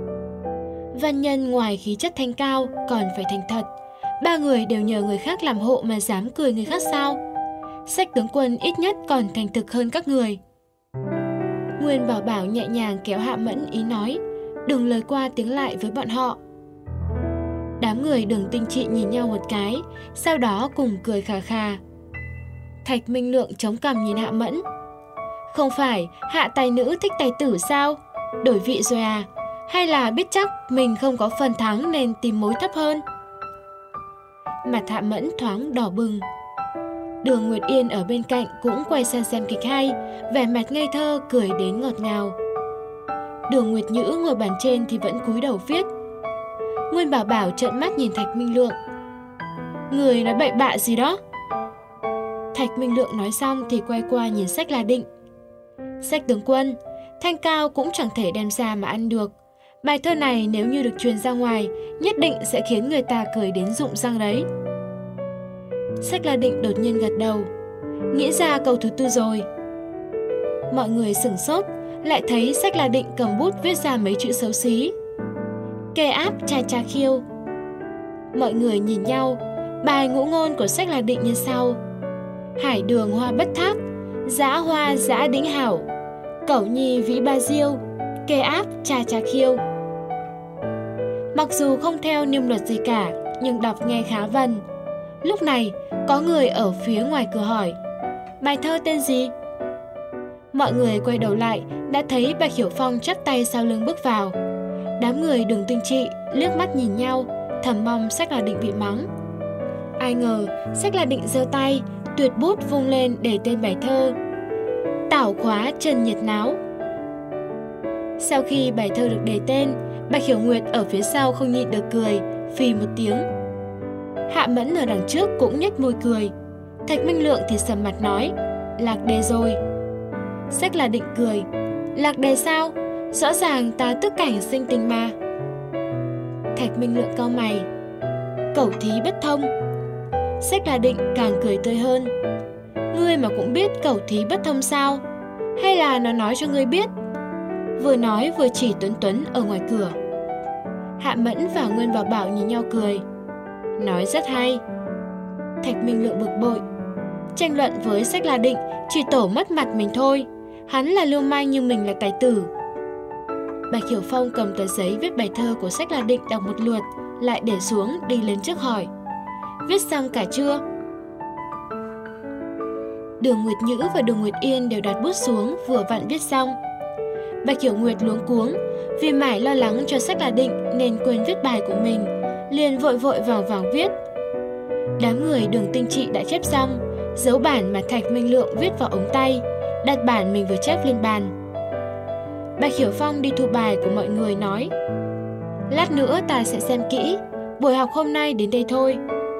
Văn nhân ngoài khí chất thanh cao còn phải thành thật. Ba người đều nhờ người khác làm hộ mà dám cười người khác sao? Sách tướng quân ít nhất còn thành thực hơn các người. Nguyên Bảo Bảo nhẹ nhàng kéo Hạ Mẫn ý nói, đừng lời qua tiếng lại với bọn họ. Đám người Đường Tinh Trị nhìn nhau một cái, sau đó cùng cười khà khà. Thạch Minh Lượng chống cằm nhìn Hạ Mẫn. Không phải Hạ tài nữ thích tài tử sao? Đổi vị rồi à? Hay là biết chắc mình không có phần thắng nên tìm mối thấp hơn? Mặt Hạ Mẫn thoáng đỏ bừng. Đường Nguyệt Yên ở bên cạnh cũng quay sang xem kịch hay, vẻ mặt ngây thơ cười đến ngọt ngào. Đường Nguyệt Nhữ ngồi bàn trên thì vẫn cúi đầu viết. Nguyên Bảo Bảo trợn mắt nhìn Thạch Minh Lượng. Người nói bậy bạ gì đó? Thạch Minh Lượng nói xong thì quay qua nhìn Sách La Định. Sách tướng quân, thanh cao cũng chẳng thể đem ra mà ăn được. Bài thơ này nếu như được truyền ra ngoài, nhất định sẽ khiến người ta cười đến rụng răng đấy. Sách La Định đột nhiên gật đầu. Nghĩ ra câu thứ tư rồi. Mọi người sửng sốt, lại thấy Sách La Định cầm bút viết ra mấy chữ xấu xí. Kê áp cha cha khiêu. Mọi người nhìn nhau, bài ngũ ngôn của Sách La Định như sau. Hải đường hoa bất thác, dã hoa dã đĩnh hảo, cẩu nhi vĩ ba diêu, kê áp cha cha khiêu. Mặc dù không theo niêm luật gì cả, nhưng đọc nghe khá vần. Lúc này, có người ở phía ngoài cửa hỏi, bài thơ tên gì? Mọi người quay đầu lại, đã thấy Bạch Hiểu Phong chắp tay sau lưng bước vào. Đám người Đường Tinh Trị liếc mắt nhìn nhau, thầm mong Sách La Định bị mắng. Ai ngờ, Sách La Định giơ tay, tuyệt bút vung lên để tên bài thơ. Tảo khóa trần nhiệt náo. Sau khi bài thơ được đề tên, Bạch Hiểu Nguyệt ở phía sau không nhịn được cười, phì một tiếng. Hạ Mẫn ở đằng trước cũng nhếch môi cười. Thạch Minh Lượng thì sầm mặt nói, lạc đề rồi. Sách La Định cười, lạc đề sao? Rõ ràng ta tức cảnh sinh tình mà. Thạch Minh Lượng cau mày, cẩu thí bất thông. Sách La Định càng cười tươi hơn. Ngươi mà cũng biết cẩu thí bất thông sao? Hay là nó nói cho ngươi biết? Vừa nói vừa chỉ Tuấn Tuấn ở ngoài cửa. Hạ Mẫn và Nguyên Bảo Bảo nhìn nhau cười. Nói rất hay. Thạch Minh Lượng bực bội. Tranh luận với Sách La Định chỉ tổ mất mặt mình thôi. Hắn là lưu manh nhưng mình là tài tử. Bạch Hiểu Phong cầm tờ giấy viết bài thơ của Sách La Định đọc một lượt, lại để xuống đi lên trước hỏi. Viết xong cả chưa? Đường Nguyệt Nhữ và Đường Nguyệt Yên đều đặt bút xuống vừa vặn viết xong. Bạch Hiểu Nguyệt luống cuống, vì mãi lo lắng cho Sách La Định nên quên viết bài của mình, liền vội vội vàng vàng viết. Đám người Đường Tinh Trị đã chép xong, giấu bản mà Thạch Minh Lượng viết vào ống tay, đặt bản mình vừa chép lên bàn. Bạch Hiểu Phong đi thu bài của mọi người nói, lát nữa ta sẽ xem kỹ, buổi học hôm nay đến đây thôi.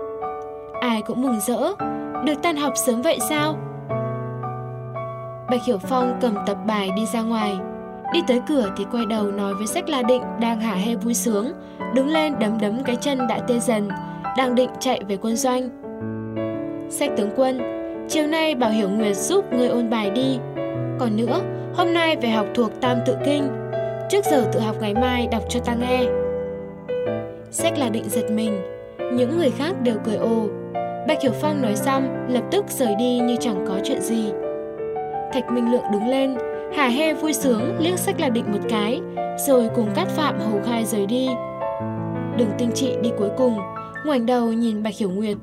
Ai cũng mừng rỡ, được tan học sớm vậy sao? Bạch Hiểu Phong cầm tập bài đi ra ngoài. Đi tới cửa thì quay đầu nói với Sách La Định đang hả hê vui sướng, đứng lên đấm đấm cái chân đã tê dần, đang định chạy về quân doanh. Sách tướng quân, chiều nay bảo Hiểu Nguyệt giúp ngươi ôn bài đi. Còn nữa, hôm nay phải học thuộc Tam Tự Kinh, trước giờ tự học ngày mai đọc cho ta nghe. Sách La Định giật mình, những người khác đều cười ồ. Bạch Hiểu Phong nói xong, lập tức rời đi như chẳng có chuyện gì. Thạch Minh Lượng đứng lên, hả hê vui sướng liếc Sách La Định một cái, rồi cùng Cát Phạm hầu khai rời đi. Đường Tinh Trị đi cuối cùng, ngoảnh đầu nhìn Bạch Hiểu Nguyệt.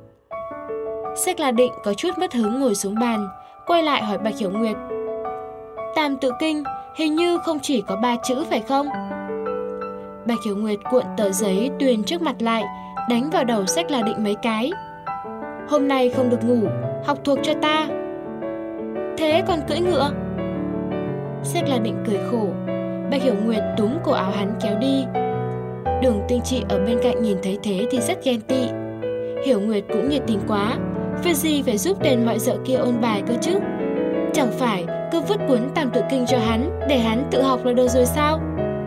Sách La Định có chút mất hứng ngồi xuống bàn, quay lại hỏi Bạch Hiểu Nguyệt. Tam Tự Kinh hình như không chỉ có ba chữ phải không? Bạch Hiểu Nguyệt cuộn tờ giấy tuyền trước mặt lại, đánh vào đầu Sách La Định mấy cái. Hôm nay không được ngủ, học thuộc cho ta. Thế còn cưỡi ngựa? Sách La Định cười khổ. Bạch Hiểu Nguyệt túm cổ áo hắn kéo đi. Đường Tinh Trị ở bên cạnh nhìn thấy thế thì rất ghen tị. Hiểu Nguyệt cũng nhiệt tình quá, việc gì phải giúp tên mọi dợ kia ôn bài cơ chứ? Chẳng phải cứ vứt cuốn Tam Tự Kinh cho hắn để hắn tự học là được rồi sao?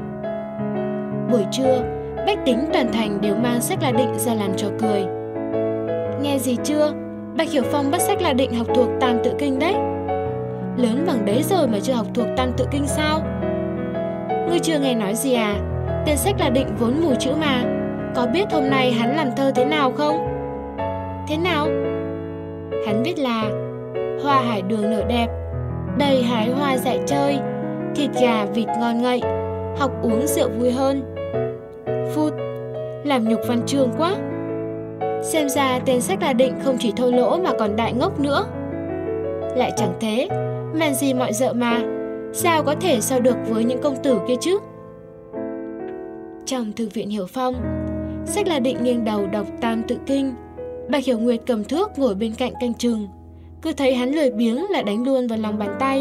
Buổi trưa, bách tính toàn thành đều mang Sách La Định ra làm trò cười. Nghe gì chưa? Bạch Hiểu Phong bắt Sách La Định học thuộc Tam Tự Kinh đấy. Lớn bằng đấy rồi mà chưa học thuộc Tam Tự Kinh sao? Ngươi chưa nghe nói gì à? Tên Sách La Định vốn mù chữ mà. Có biết hôm nay hắn làm thơ thế nào không? Thế nào? Hắn viết là hoa hải đường nở đẹp, đầy hái hoa dại chơi, thịt gà vịt ngon ngậy, học uống rượu vui hơn. Phút, làm nhục văn chương quá. Xem ra tên Sách La Định không chỉ thô lỗ mà còn đại ngốc nữa. Lại chẳng thế, mèn gì mọi dợ mà, Sao có thể so được với những công tử kia chứ? Trong thư viện Hiểu Phong, Sách La Định nghiêng đầu đọc Tam Tự Kinh. Bạch Hiểu Nguyệt cầm thước ngồi bên cạnh canh chừng. Cứ thấy hắn lười biếng là đánh luôn vào lòng bàn tay.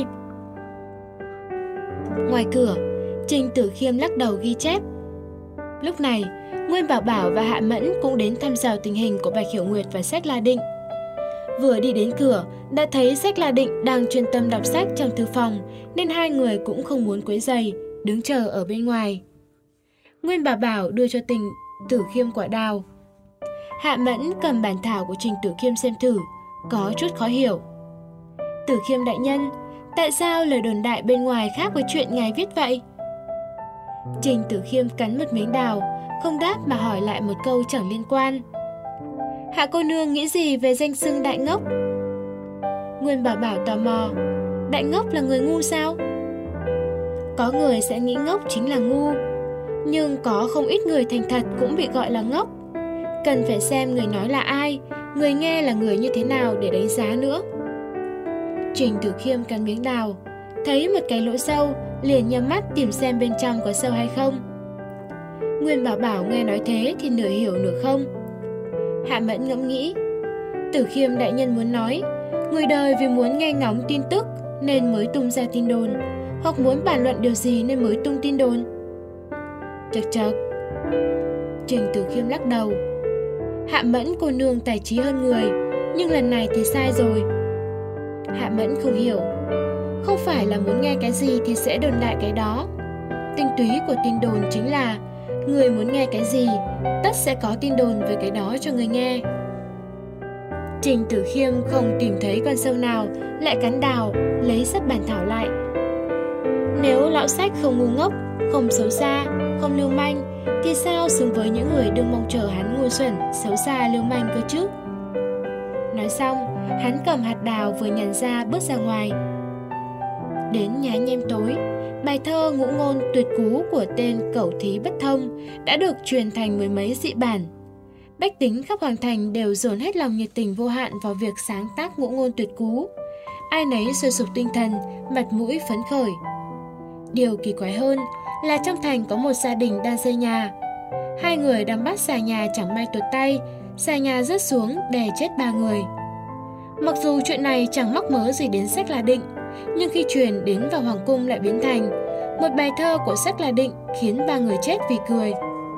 Ngoài cửa, Trình Tử Khiêm lắc đầu ghi chép. Lúc này, Nguyên Bảo Bảo và Hạ Mẫn cũng đến thăm dò tình hình của Bạch Hiểu Nguyệt và Sách La Định. Vừa đi đến cửa, đã thấy Sách La Định đang chuyên tâm đọc sách trong thư phòng, nên hai người cũng không muốn quấy rầy, đứng chờ ở bên ngoài. Nguyên Bảo Bảo đưa cho Trình Tử Khiêm quả đào. Hạ Mẫn cầm bản thảo của Trình Tử Khiêm xem thử, có chút khó hiểu. Tử Khiêm đại nhân, tại sao lời đồn đại bên ngoài khác với chuyện ngài viết vậy? Trình Tử Khiêm cắn một miếng đào, không đáp mà hỏi lại một câu chẳng liên quan. Hạ cô nương nghĩ gì về danh xưng đại ngốc? Nguyên Bảo Bảo tò mò. Đại ngốc là người ngu sao? Có người sẽ nghĩ ngốc chính là ngu, nhưng có không ít người thành thật cũng bị gọi là ngốc. Cần phải xem người nói là ai, người nghe là người như thế nào để đánh giá nữa. Trình Tử Khiêm cắn miếng đào, thấy một cái lỗ sâu, liền nhắm mắt tìm xem bên trong có sâu hay không. Nguyên Bảo Bảo nghe nói thế thì nửa hiểu nửa không. Hạ Mẫn ngẫm nghĩ, Tử Khiêm đại nhân muốn nói, người đời vì muốn nghe ngóng tin tức nên mới tung ra tin đồn, hoặc muốn bàn luận điều gì nên mới tung tin đồn. Chật chật. Trình Tử Khiêm lắc đầu. Hạ Mẫn cô nương tài trí hơn người, nhưng lần này thì sai rồi. Hạ Mẫn không hiểu. Không phải là muốn nghe cái gì thì sẽ đồn đại cái đó. Tinh túy của tin đồn chính là người muốn nghe cái gì, tất sẽ có tin đồn về cái đó cho người nghe. Trình Tử Khiêm không tìm thấy con sâu nào, lại cắn đào, lấy sắp bản thảo lại. Nếu lão sách không ngu ngốc, không xấu xa, không lưu manh, thì sao xứng với những người đương mong chờ hắn ngu xuẩn, xấu xa, lưu manh cơ chứ? Nói xong, hắn cầm hạt đào vừa nhàn ra bước ra ngoài. Đến nhá nhem tối, bài thơ ngũ ngôn tuyệt cú của tên Cẩu Thí Bất Thông đã được truyền thành mười mấy dị bản. Bách tính khắp Hoàng Thành đều dồn hết lòng nhiệt tình vô hạn vào việc sáng tác ngũ ngôn tuyệt cú. Ai nấy sôi sục tinh thần, mặt mũi phấn khởi. Điều kỳ quái hơn là trong thành có một gia đình đang xây nhà. Hai người đang bắt xà nhà chẳng may tuột tay, xà nhà rớt xuống đè chết ba người. Mặc dù chuyện này chẳng mắc mớ gì đến Sách La Định, nhưng khi truyền đến vào Hoàng cung lại biến thành một bài thơ của Sách La Định khiến ba người chết vì cười.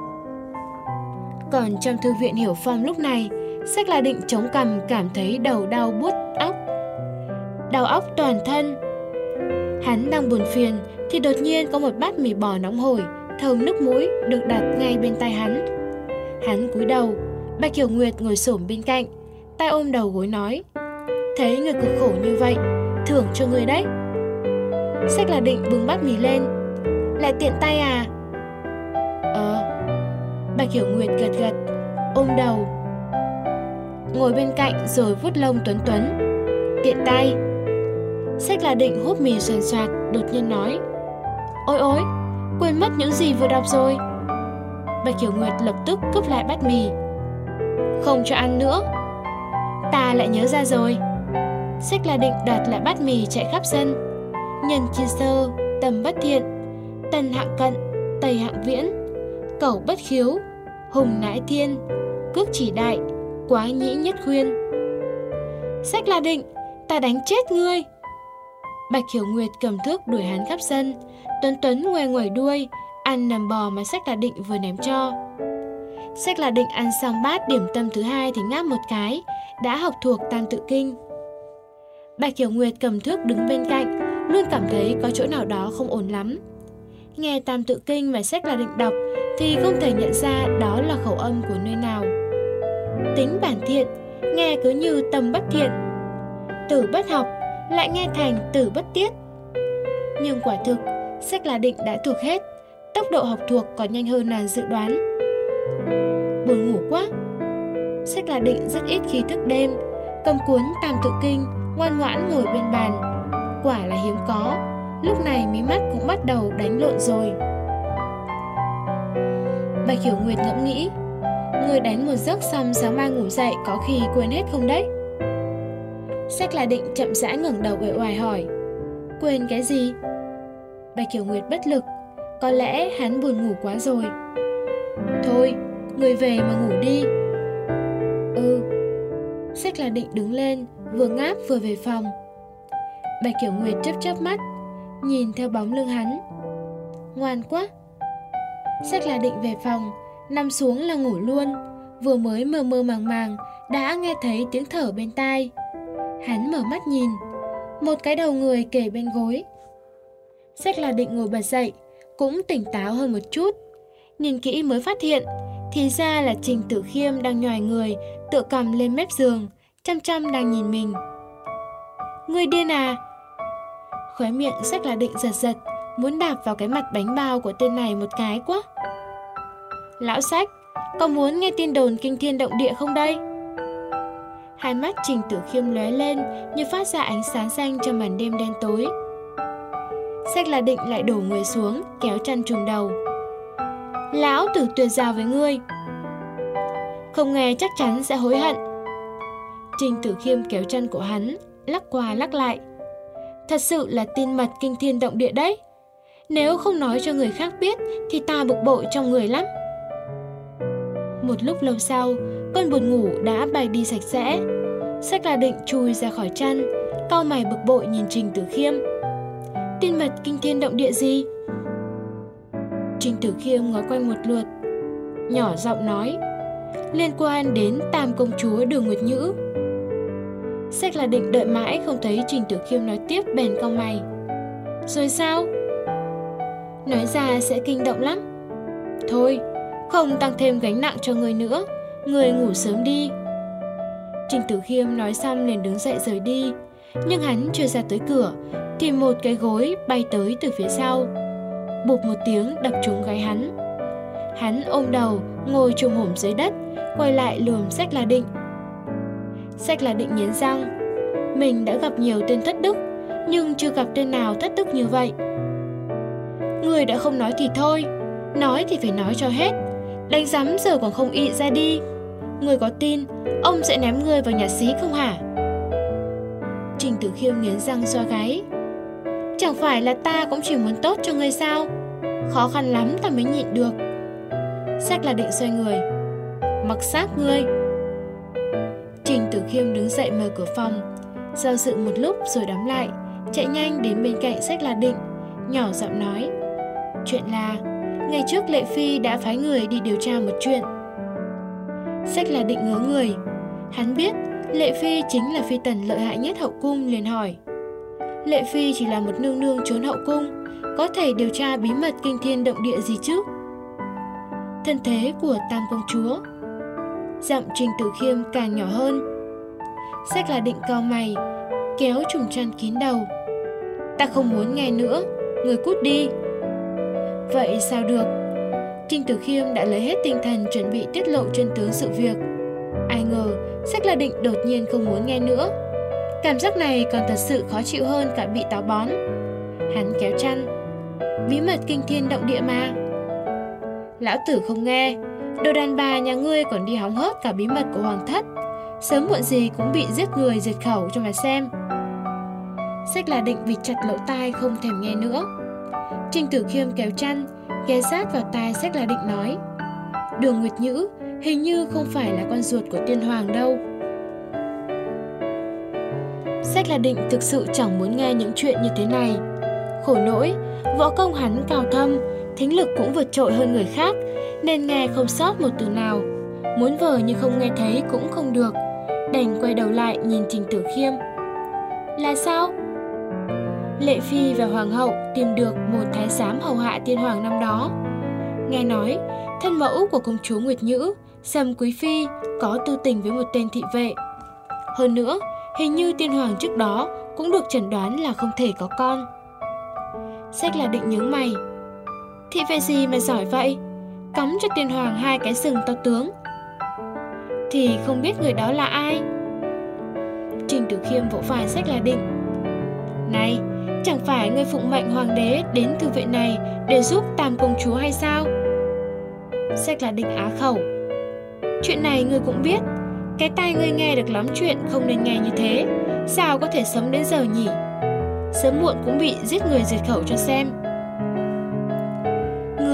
Còn trong thư viện Hiểu Phong lúc này, Sách La Định chống cằm cảm thấy đầu đau buốt óc, đau óc toàn thân. Hắn đang buồn phiền thì đột nhiên có một bát mì bò nóng hổi, thơm nước mũi được đặt ngay bên tai hắn. Hắn cúi đầu, Bạch Hiểu Nguyệt ngồi xổm bên cạnh, tay ôm đầu gối nói: Thấy người cực khổ như vậy, thưởng cho người đấy. Sách La Định bưng bát mì lên: Lại tiện tay à? Ờ. Bạch Hiểu Nguyệt gật gật, ôm đầu, ngồi bên cạnh rồi vuốt lông tuấn tuấn. Tiện tay. Sách La Định húp mì xoàn xoạt, đột nhiên nói: Ôi ôi, quên mất những gì vừa đọc rồi. Bạch Hiểu Nguyệt lập tức cướp lại bát mì. Không cho ăn nữa. Ta lại nhớ ra rồi. Sách La Định đoạt lại bát mì chạy khắp sân. Nhân chi sơ, tầm bất thiện, tần hạng cận, tây hạng viễn, cẩu bất khiếu, hùng nãi thiên, cước chỉ đại, quá nhĩ nhất khuyên. Sách La Định, ta đánh chết ngươi. Bạch Hiểu Nguyệt cầm thước đuổi hắn khắp sân. Tuấn Tuấn ngoe ngoẩy đuôi, ăn nằm bò mà Sách La Định vừa ném cho. Sách La Định ăn xong bát điểm tâm thứ hai thì ngáp một cái, đã học thuộc Tam Tự Kinh. Bạch Hiểu Nguyệt cầm thước đứng bên cạnh, luôn cảm thấy có chỗ nào đó không ổn lắm. Nghe Tam Tự Kinh mà Sách La Định đọc thì không thể nhận ra đó là khẩu âm của nơi nào. Tính bản thiện, nghe cứ như tâm bất thiện. Tử bất học, lại nghe thành tử bất tiết. Nhưng quả thực, Sách La Định đã thuộc hết, tốc độ học thuộc còn nhanh hơn là dự đoán. Buồn ngủ quá. Sách La Định rất ít khi thức đêm, cầm cuốn Tam Tự Kinh, ngoan ngoãn ngồi bên bàn. Quả là hiếm có, lúc này mí mắt cũng bắt đầu đánh lộn rồi. Bạch Hiểu Nguyệt ngẫm nghĩ, người đánh một giấc xong sáng mai ngủ dậy có khi quên hết không đấy? Sách La Định chậm rãi ngẩng đầu uể oải hỏi: Quên cái gì? Bạch Hiểu Nguyệt bất lực. Có lẽ hắn buồn ngủ quá rồi. Thôi, người về mà ngủ đi. Ừ. Sách là định đứng lên, vừa ngáp vừa về phòng. Bạch Hiểu Nguyệt chớp chớp mắt, nhìn theo bóng lưng hắn. Ngoan quá. Sách là định về phòng, nằm xuống là ngủ luôn. Vừa mới mơ mơ màng màng đã nghe thấy tiếng thở bên tai. Hắn mở mắt nhìn, một cái đầu người kề bên gối. Sách là định ngồi bật dậy, cũng tỉnh táo hơn một chút. Nhìn kỹ mới phát hiện, thì ra là Trình Tử Khiêm đang nhoài người, tựa cằm lên mép giường, chăm chăm đang nhìn mình. Ngươi điên à? Khóe miệng Sách là định giật giật, muốn đạp vào cái mặt bánh bao của tên này một cái quá. Lão Sách, có muốn nghe tin đồn kinh thiên động địa không đây? Hai mắt Trình Tử Khiêm lóe lên như phát ra ánh sáng xanh trong màn đêm đen tối. Sách là định lại đổ người xuống, kéo chăn trùm đầu. Lão tử tuyệt giao với ngươi. Không nghe chắc chắn sẽ hối hận. Trình Tử Khiêm kéo chân của hắn, lắc qua lắc lại. Thật sự là tin mật kinh thiên động địa đấy. Nếu không nói cho người khác biết thì ta bực bội trong người lắm. Một lúc lâu sau, cơn buồn ngủ đã bay đi sạch sẽ. Sách là định chui ra khỏi chăn, cau mày bực bội nhìn Trình Tử Khiêm. Tin mật kinh thiên động địa gì? Trình Tử Khiêm ngó quanh một lượt, nhỏ giọng nói, liên quan đến Tam công chúa Đường Nguyệt Nhữ. Sách là định đợi mãi không thấy Trình Tử Khiêm nói tiếp, bèn cau mày. Rồi sao? Nói ra sẽ kinh động lắm. Thôi, không tăng thêm gánh nặng cho người nữa, người ngủ sớm đi. Trình Tử Khiêm nói xong liền đứng dậy rời đi. Nhưng hắn chưa ra tới cửa thì một cái gối bay tới từ phía sau, bụp một tiếng đập trúng gáy hắn. Hắn ôm đầu ngồi chồm hổm dưới đất, quay lại lườm Sách là định. Sách là định nghiến răng. Mình đã gặp nhiều tên thất đức, nhưng chưa gặp tên nào thất đức như vậy. Người đã không nói thì thôi, nói thì phải nói cho hết. Đánh rắm giờ còn không ị ra đi. Người có tin ông sẽ ném người vào nhà xí không hả? Trình Tử Khiêm nghiến răng xoa gáy. Chẳng phải là ta cũng chỉ muốn tốt cho ngươi sao? Khó khăn lắm ta mới nhịn được. Sách là định xoay người. Mặc xác ngươi. Trình Tử Khiêm đứng dậy mở cửa phòng, do dự một lúc rồi đóng lại, chạy nhanh đến bên cạnh Sách là định, nhỏ giọng nói. Chuyện là ngày trước Lệ Phi đã phái người đi điều tra một chuyện. Sách là định ngớ người. Hắn biết Lệ Phi chính là phi tần lợi hại nhất hậu cung, liền hỏi. Lệ Phi chỉ là một nương nương trốn hậu cung, có thể điều tra bí mật kinh thiên động địa gì chứ? Thân thế của Tam công chúa. Giọng Trình Tử Khiêm càng nhỏ hơn. Sách là định cau mày, kéo trùm chăn kín đầu. Ta không muốn nghe nữa, người cút đi. Vậy sao được? Trình Tử Khiêm đã lấy hết tinh thần chuẩn bị tiết lộ chân tướng sự việc. Ai ngờ Sách là định đột nhiên không muốn nghe nữa. Cảm giác này còn thật sự khó chịu hơn cả bị táo bón. Hắn kéo chăn. Bí mật kinh thiên động địa mà. Lão tử không nghe. Đồ đàn bà nhà ngươi còn đi hóng hớt cả bí mật của hoàng thất, sớm muộn gì cũng bị giết người diệt khẩu cho mà xem. Sách là định bịt chặt lỗ tai không thèm nghe nữa. Trình Tử Khiêm kéo chăn, ghé sát vào tai Sách là định nói. Đường Nguyệt Nhữ hình như không phải là con ruột của tiên hoàng đâu. Sách là định thực sự chẳng muốn nghe những chuyện như thế này. Khổ nỗi, võ công hắn cao thâm, thính lực cũng vượt trội hơn người khác, nên nghe không sót một từ nào. Muốn vờ như không nghe thấy cũng không được, đành quay đầu lại nhìn Trình Tử Khiêm. Là sao? Lệ Phi và Hoàng hậu tìm được một thái giám hầu hạ tiên hoàng năm đó. Nghe nói, thân mẫu của công chúa Nguyệt Nhữ, Sầm Quý Phi, có tư tình với một tên thị vệ. Hơn nữa, hình như tiên hoàng trước đó cũng được chẩn đoán là không thể có con. Sách là định nhướng mày. Thị vệ gì mà giỏi vậy? Cắm cho tiên hoàng hai cái sừng to tướng. Thì không biết người đó là ai? Trình Tử Khiêm vỗ vai Sách là định. Này, chẳng phải ngươi phụng mệnh hoàng đế đến thư viện này để giúp Tam công chúa hay sao? Sách là định á khẩu. Chuyện này ngươi cũng biết. Cái tai ngươi nghe được lắm chuyện không nên nghe như thế, sao có thể sống đến giờ nhỉ? Sớm muộn cũng bị giết người diệt khẩu cho xem.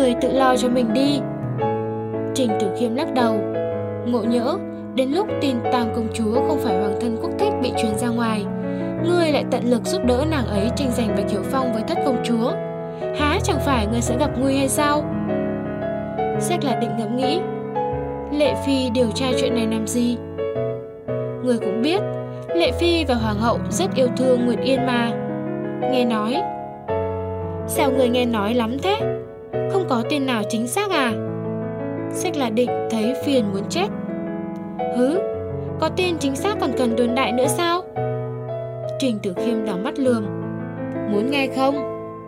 Người tự lo cho mình đi. Trình Tử Khiêm lắc đầu. Ngộ nhỡ, đến lúc tin Tam công chúa không phải hoàng thân quốc thích bị truyền ra ngoài, ngươi lại tận lực giúp đỡ nàng ấy tranh giành Bạch Hiểu Phong với Thất công chúa, há chẳng phải ngươi sẽ gặp nguy hay sao? Sách là định ngẫm nghĩ. Lệ Phi điều tra chuyện này làm gì? Ngươi cũng biết, Lệ Phi và hoàng hậu rất yêu thương Nguyệt Yên mà. Nghe nói. Sao người nghe nói lắm thế? Không có tin nào chính xác à? Sách là định thấy phiền muốn chết. Hứ, có tin chính xác còn cần đồn đại nữa sao? Trình Tử Khiêm đỏ mắt lườm. Muốn nghe không?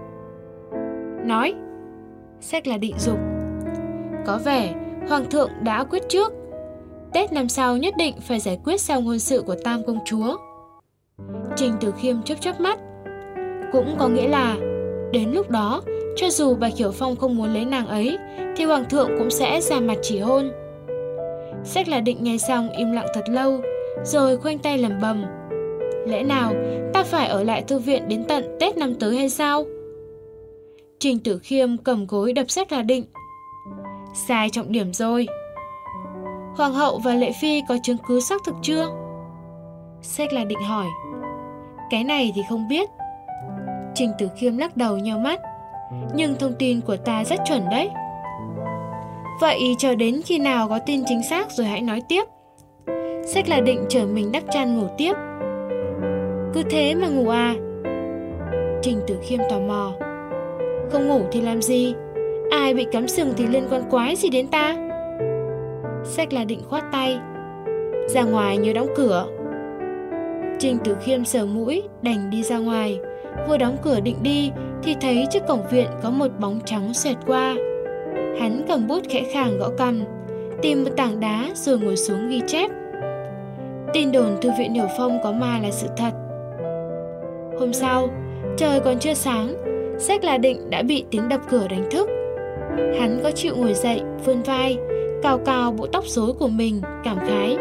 Nói. Sách là định dục. Có vẻ hoàng thượng đã quyết trước, Tết năm sau nhất định phải giải quyết xong hôn sự của Tam công chúa. Trình Tử Khiêm chớp chớp mắt. Cũng có nghĩa là đến lúc đó, cho dù Bạch Hiểu Phong không muốn lấy nàng ấy, thì hoàng thượng cũng sẽ ra mặt chỉ hôn. Sách là định nghe xong im lặng thật lâu, rồi khoanh tay lẩm bẩm. Lẽ nào ta phải ở lại thư viện đến tận Tết năm tới hay sao? Trình Tử Khiêm cầm gối đập Sách là định. Sai trọng điểm rồi. Hoàng hậu và Lệ Phi có chứng cứ xác thực chưa? Sách là định hỏi. Cái này thì không biết. Trình Tử Khiêm lắc đầu nheo mắt. Nhưng thông tin của ta rất chuẩn đấy. Vậy chờ đến khi nào có tin chính xác rồi hãy nói tiếp. Sách là định chở mình đắp chăn ngủ tiếp. Cứ thế mà ngủ à? Trình Tử Khiêm tò mò. Không ngủ thì làm gì? Ai bị cắm sừng thì liên quan quái gì đến ta? Sách là định khoát tay. Ra ngoài nhớ đóng cửa. Trình Tử Khiêm sờ mũi đành đi ra ngoài. Vừa đóng cửa định đi thì thấy trước cổng viện có một bóng trắng xẹt qua. Hắn cầm bút khẽ khàng gõ cằm, tìm một tảng đá rồi ngồi xuống ghi chép. Tin đồn thư viện Hiểu Phong có ma là sự thật. Hôm sau, trời còn chưa sáng, Sách là định đã bị tiếng đập cửa đánh thức. Hắn có chịu ngồi dậy, vươn vai, cào cào bộ tóc rối của mình, cảm khái.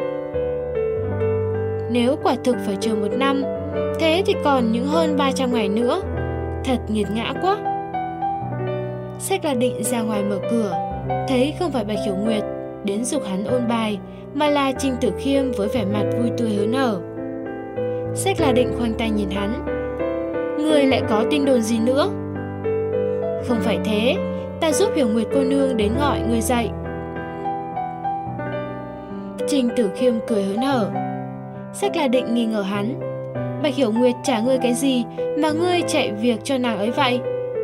Nếu quả thực phải chờ một năm, thế thì còn những hơn ba trăm ngày nữa. Thật nghiệt ngã quá. Sách là định ra ngoài mở cửa, thấy không phải Bạch Hiểu Nguyệt đến giục hắn ôn bài, mà là Trình Tử Khiêm với vẻ mặt vui tươi hớn hở. Sách là định khoanh tay nhìn hắn. Người lại có tin đồn gì nữa? Không phải thế, ta giúp Hiểu Nguyệt cô nương đến gọi người dậy. Trình Tử Khiêm cười hớn hở. Sách là định nghi ngờ hắn. Bạch Hiểu Nguyệt trả ngươi cái gì mà ngươi chạy việc cho nàng ấy vậy?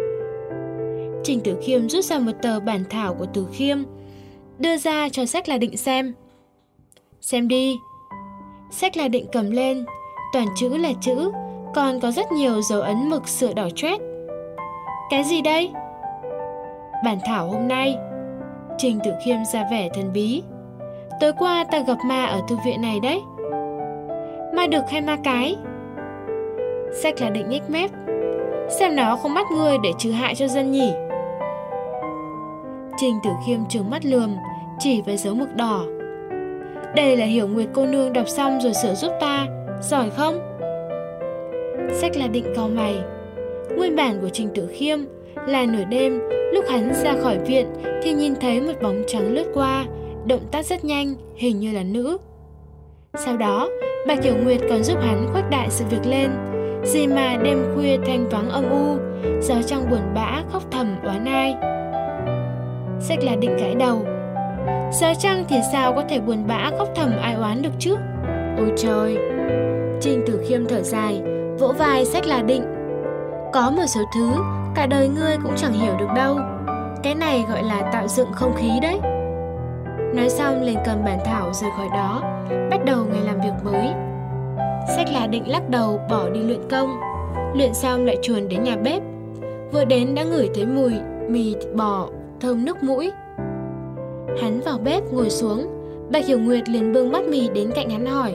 Trình Tử Khiêm rút ra một tờ bản thảo của Tử Khiêm, đưa ra cho Sách là định xem. Xem đi. Sách là định cầm lên, toàn chữ là chữ, còn có rất nhiều dấu ấn mực sửa đỏ chét. Cái gì đây? Bản thảo hôm nay. Trình Tử Khiêm ra vẻ thần bí. Tối qua ta gặp ma ở thư viện này đấy. Ma đực hay ma cái? Sách là định nhếch mép. Xem nó không bắt ngươi để trừ hại cho dân nhỉ? Trình Tử Khiêm trừng mắt lườm, chỉ với dấu mực đỏ. Đây là Hiểu Nguyệt cô nương đọc xong rồi sửa giúp ta, giỏi không? Sách là định cau mày. Nguyên bản của Trình Tử Khiêm là nửa đêm, lúc hắn ra khỏi viện thì nhìn thấy một bóng trắng lướt qua, động tác rất nhanh, hình như là nữ. Sau đó, Bạch Hiểu Nguyệt còn giúp hắn khuếch đại sự việc lên. Gì mà đêm khuya thanh vắng âm u, gió trăng buồn bã khóc thầm oán ai. Sách là định gãi đầu. Gió trăng thì sao có thể buồn bã khóc thầm ai oán được chứ? Ôi trời! Trình Tử Khiêm thở dài, vỗ vai Sách là định. Có một số thứ cả đời ngươi cũng chẳng hiểu được đâu. Cái này gọi là tạo dựng không khí đấy. Nói xong liền cầm bản thảo rời khỏi đó, bắt đầu ngày làm việc mới. Sách là định lắc đầu bỏ đi luyện công. Luyện xong lại chuồn đến nhà bếp. Vừa đến đã ngửi thấy mùi mì thịt bò thơm nước mũi. Hắn vào bếp ngồi xuống. Bạch Hiểu Nguyệt liền bưng bát mì đến cạnh hắn hỏi.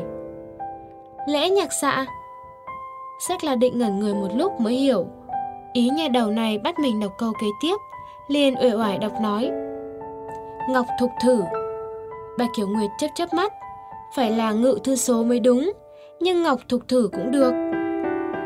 Lẽ Nhạc Xạ? Sách là định ngẩn người một lúc mới hiểu. Ý nhà đầu này bắt mình đọc câu kế tiếp, liền uể oải đọc nói. Ngọc Thục Thử. Bạch Hiểu Nguyệt chớp chớp mắt. Phải là ngự thư số mới đúng, nhưng Ngọc Thục Thử cũng được.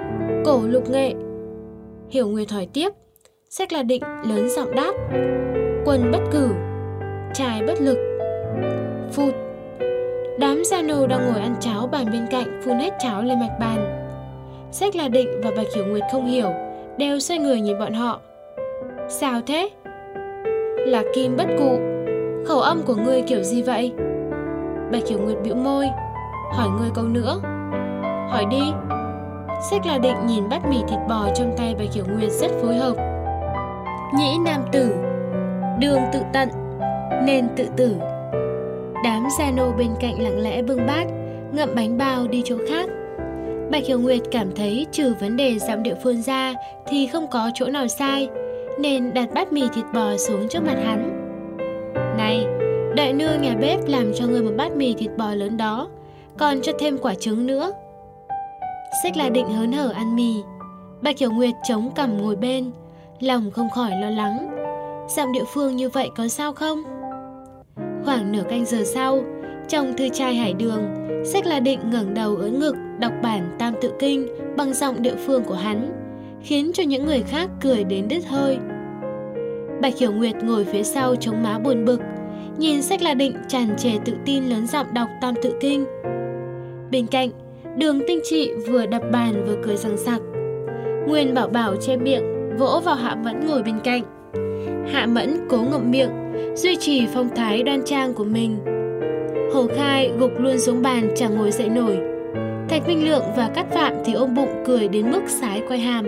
Cổ Lục Nghệ. Hiểu Nguyệt hỏi tiếp. Sách là định lớn giọng đáp. Quân bất cử, trai bất lực. Phụt. Đám gia nô đang ngồi ăn cháo bàn bên cạnh phun hết cháo lên mặt bàn. Xách La Định và Bạch Hiểu Nguyệt không hiểu, đều xoay người nhìn bọn họ. Sao thế? Là Kim bất cụ. Khẩu âm của ngươi kiểu gì vậy? Bạch Hiểu Nguyệt bĩu môi. Hỏi ngươi câu nữa. Hỏi đi. Xách La Định nhìn bát mì thịt bò trong tay Bạch Hiểu Nguyệt rất phối hợp. Nhĩ nam tử, đường tự tận, nên tự tử. Đám gia nô bên cạnh lặng lẽ bưng bát, ngậm bánh bao đi chỗ khác. Bạch Hiểu Nguyệt cảm thấy trừ vấn đề giọng địa phương ra thì không có chỗ nào sai, nên đặt bát mì thịt bò xuống trước mặt hắn. Này, đợi nương nhà bếp làm cho người một bát mì thịt bò lớn đó, còn cho thêm quả trứng nữa. Xách La Định hớn hở ăn mì. Bạch Hiểu Nguyệt chống cằm ngồi bên, lòng không khỏi lo lắng. Giọng địa phương như vậy có sao không? Khoảng nửa canh giờ sau, trong thư trai Hải Đường, Xách La Định ngẩng đầu ưỡn ngực đọc bản Tam Tự Kinh bằng giọng địa phương của hắn, khiến cho những người khác cười đến đứt hơi. Bạch Hiểu Nguyệt ngồi phía sau chống má buồn bực, nhìn Xách La Định tràn trề tự tin lớn giọng đọc Tam Tự Kinh. Bên cạnh, Đường Tinh Trị vừa đập bàn vừa cười sằng sặc. Nguyên Bảo Bảo che miệng, vỗ vào Hạ Mẫn ngồi bên cạnh. Hạ Mẫn cố ngậm miệng, duy trì phong thái đoan trang của mình. Hồ Khai gục luôn xuống bàn chẳng ngồi dậy nổi. Thạch Minh Lượng và Cát Phạm thì ôm bụng cười đến mức sái quai hàm.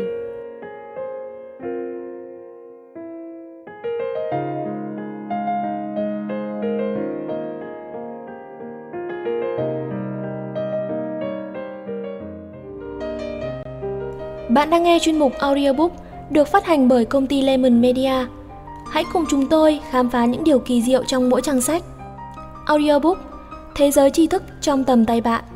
Bạn đang nghe chuyên mục audiobook được phát hành bởi công ty Lemon Media. Hãy cùng chúng tôi khám phá những điều kỳ diệu trong mỗi trang sách. Audiobook, thế giới tri thức trong tầm tay bạn.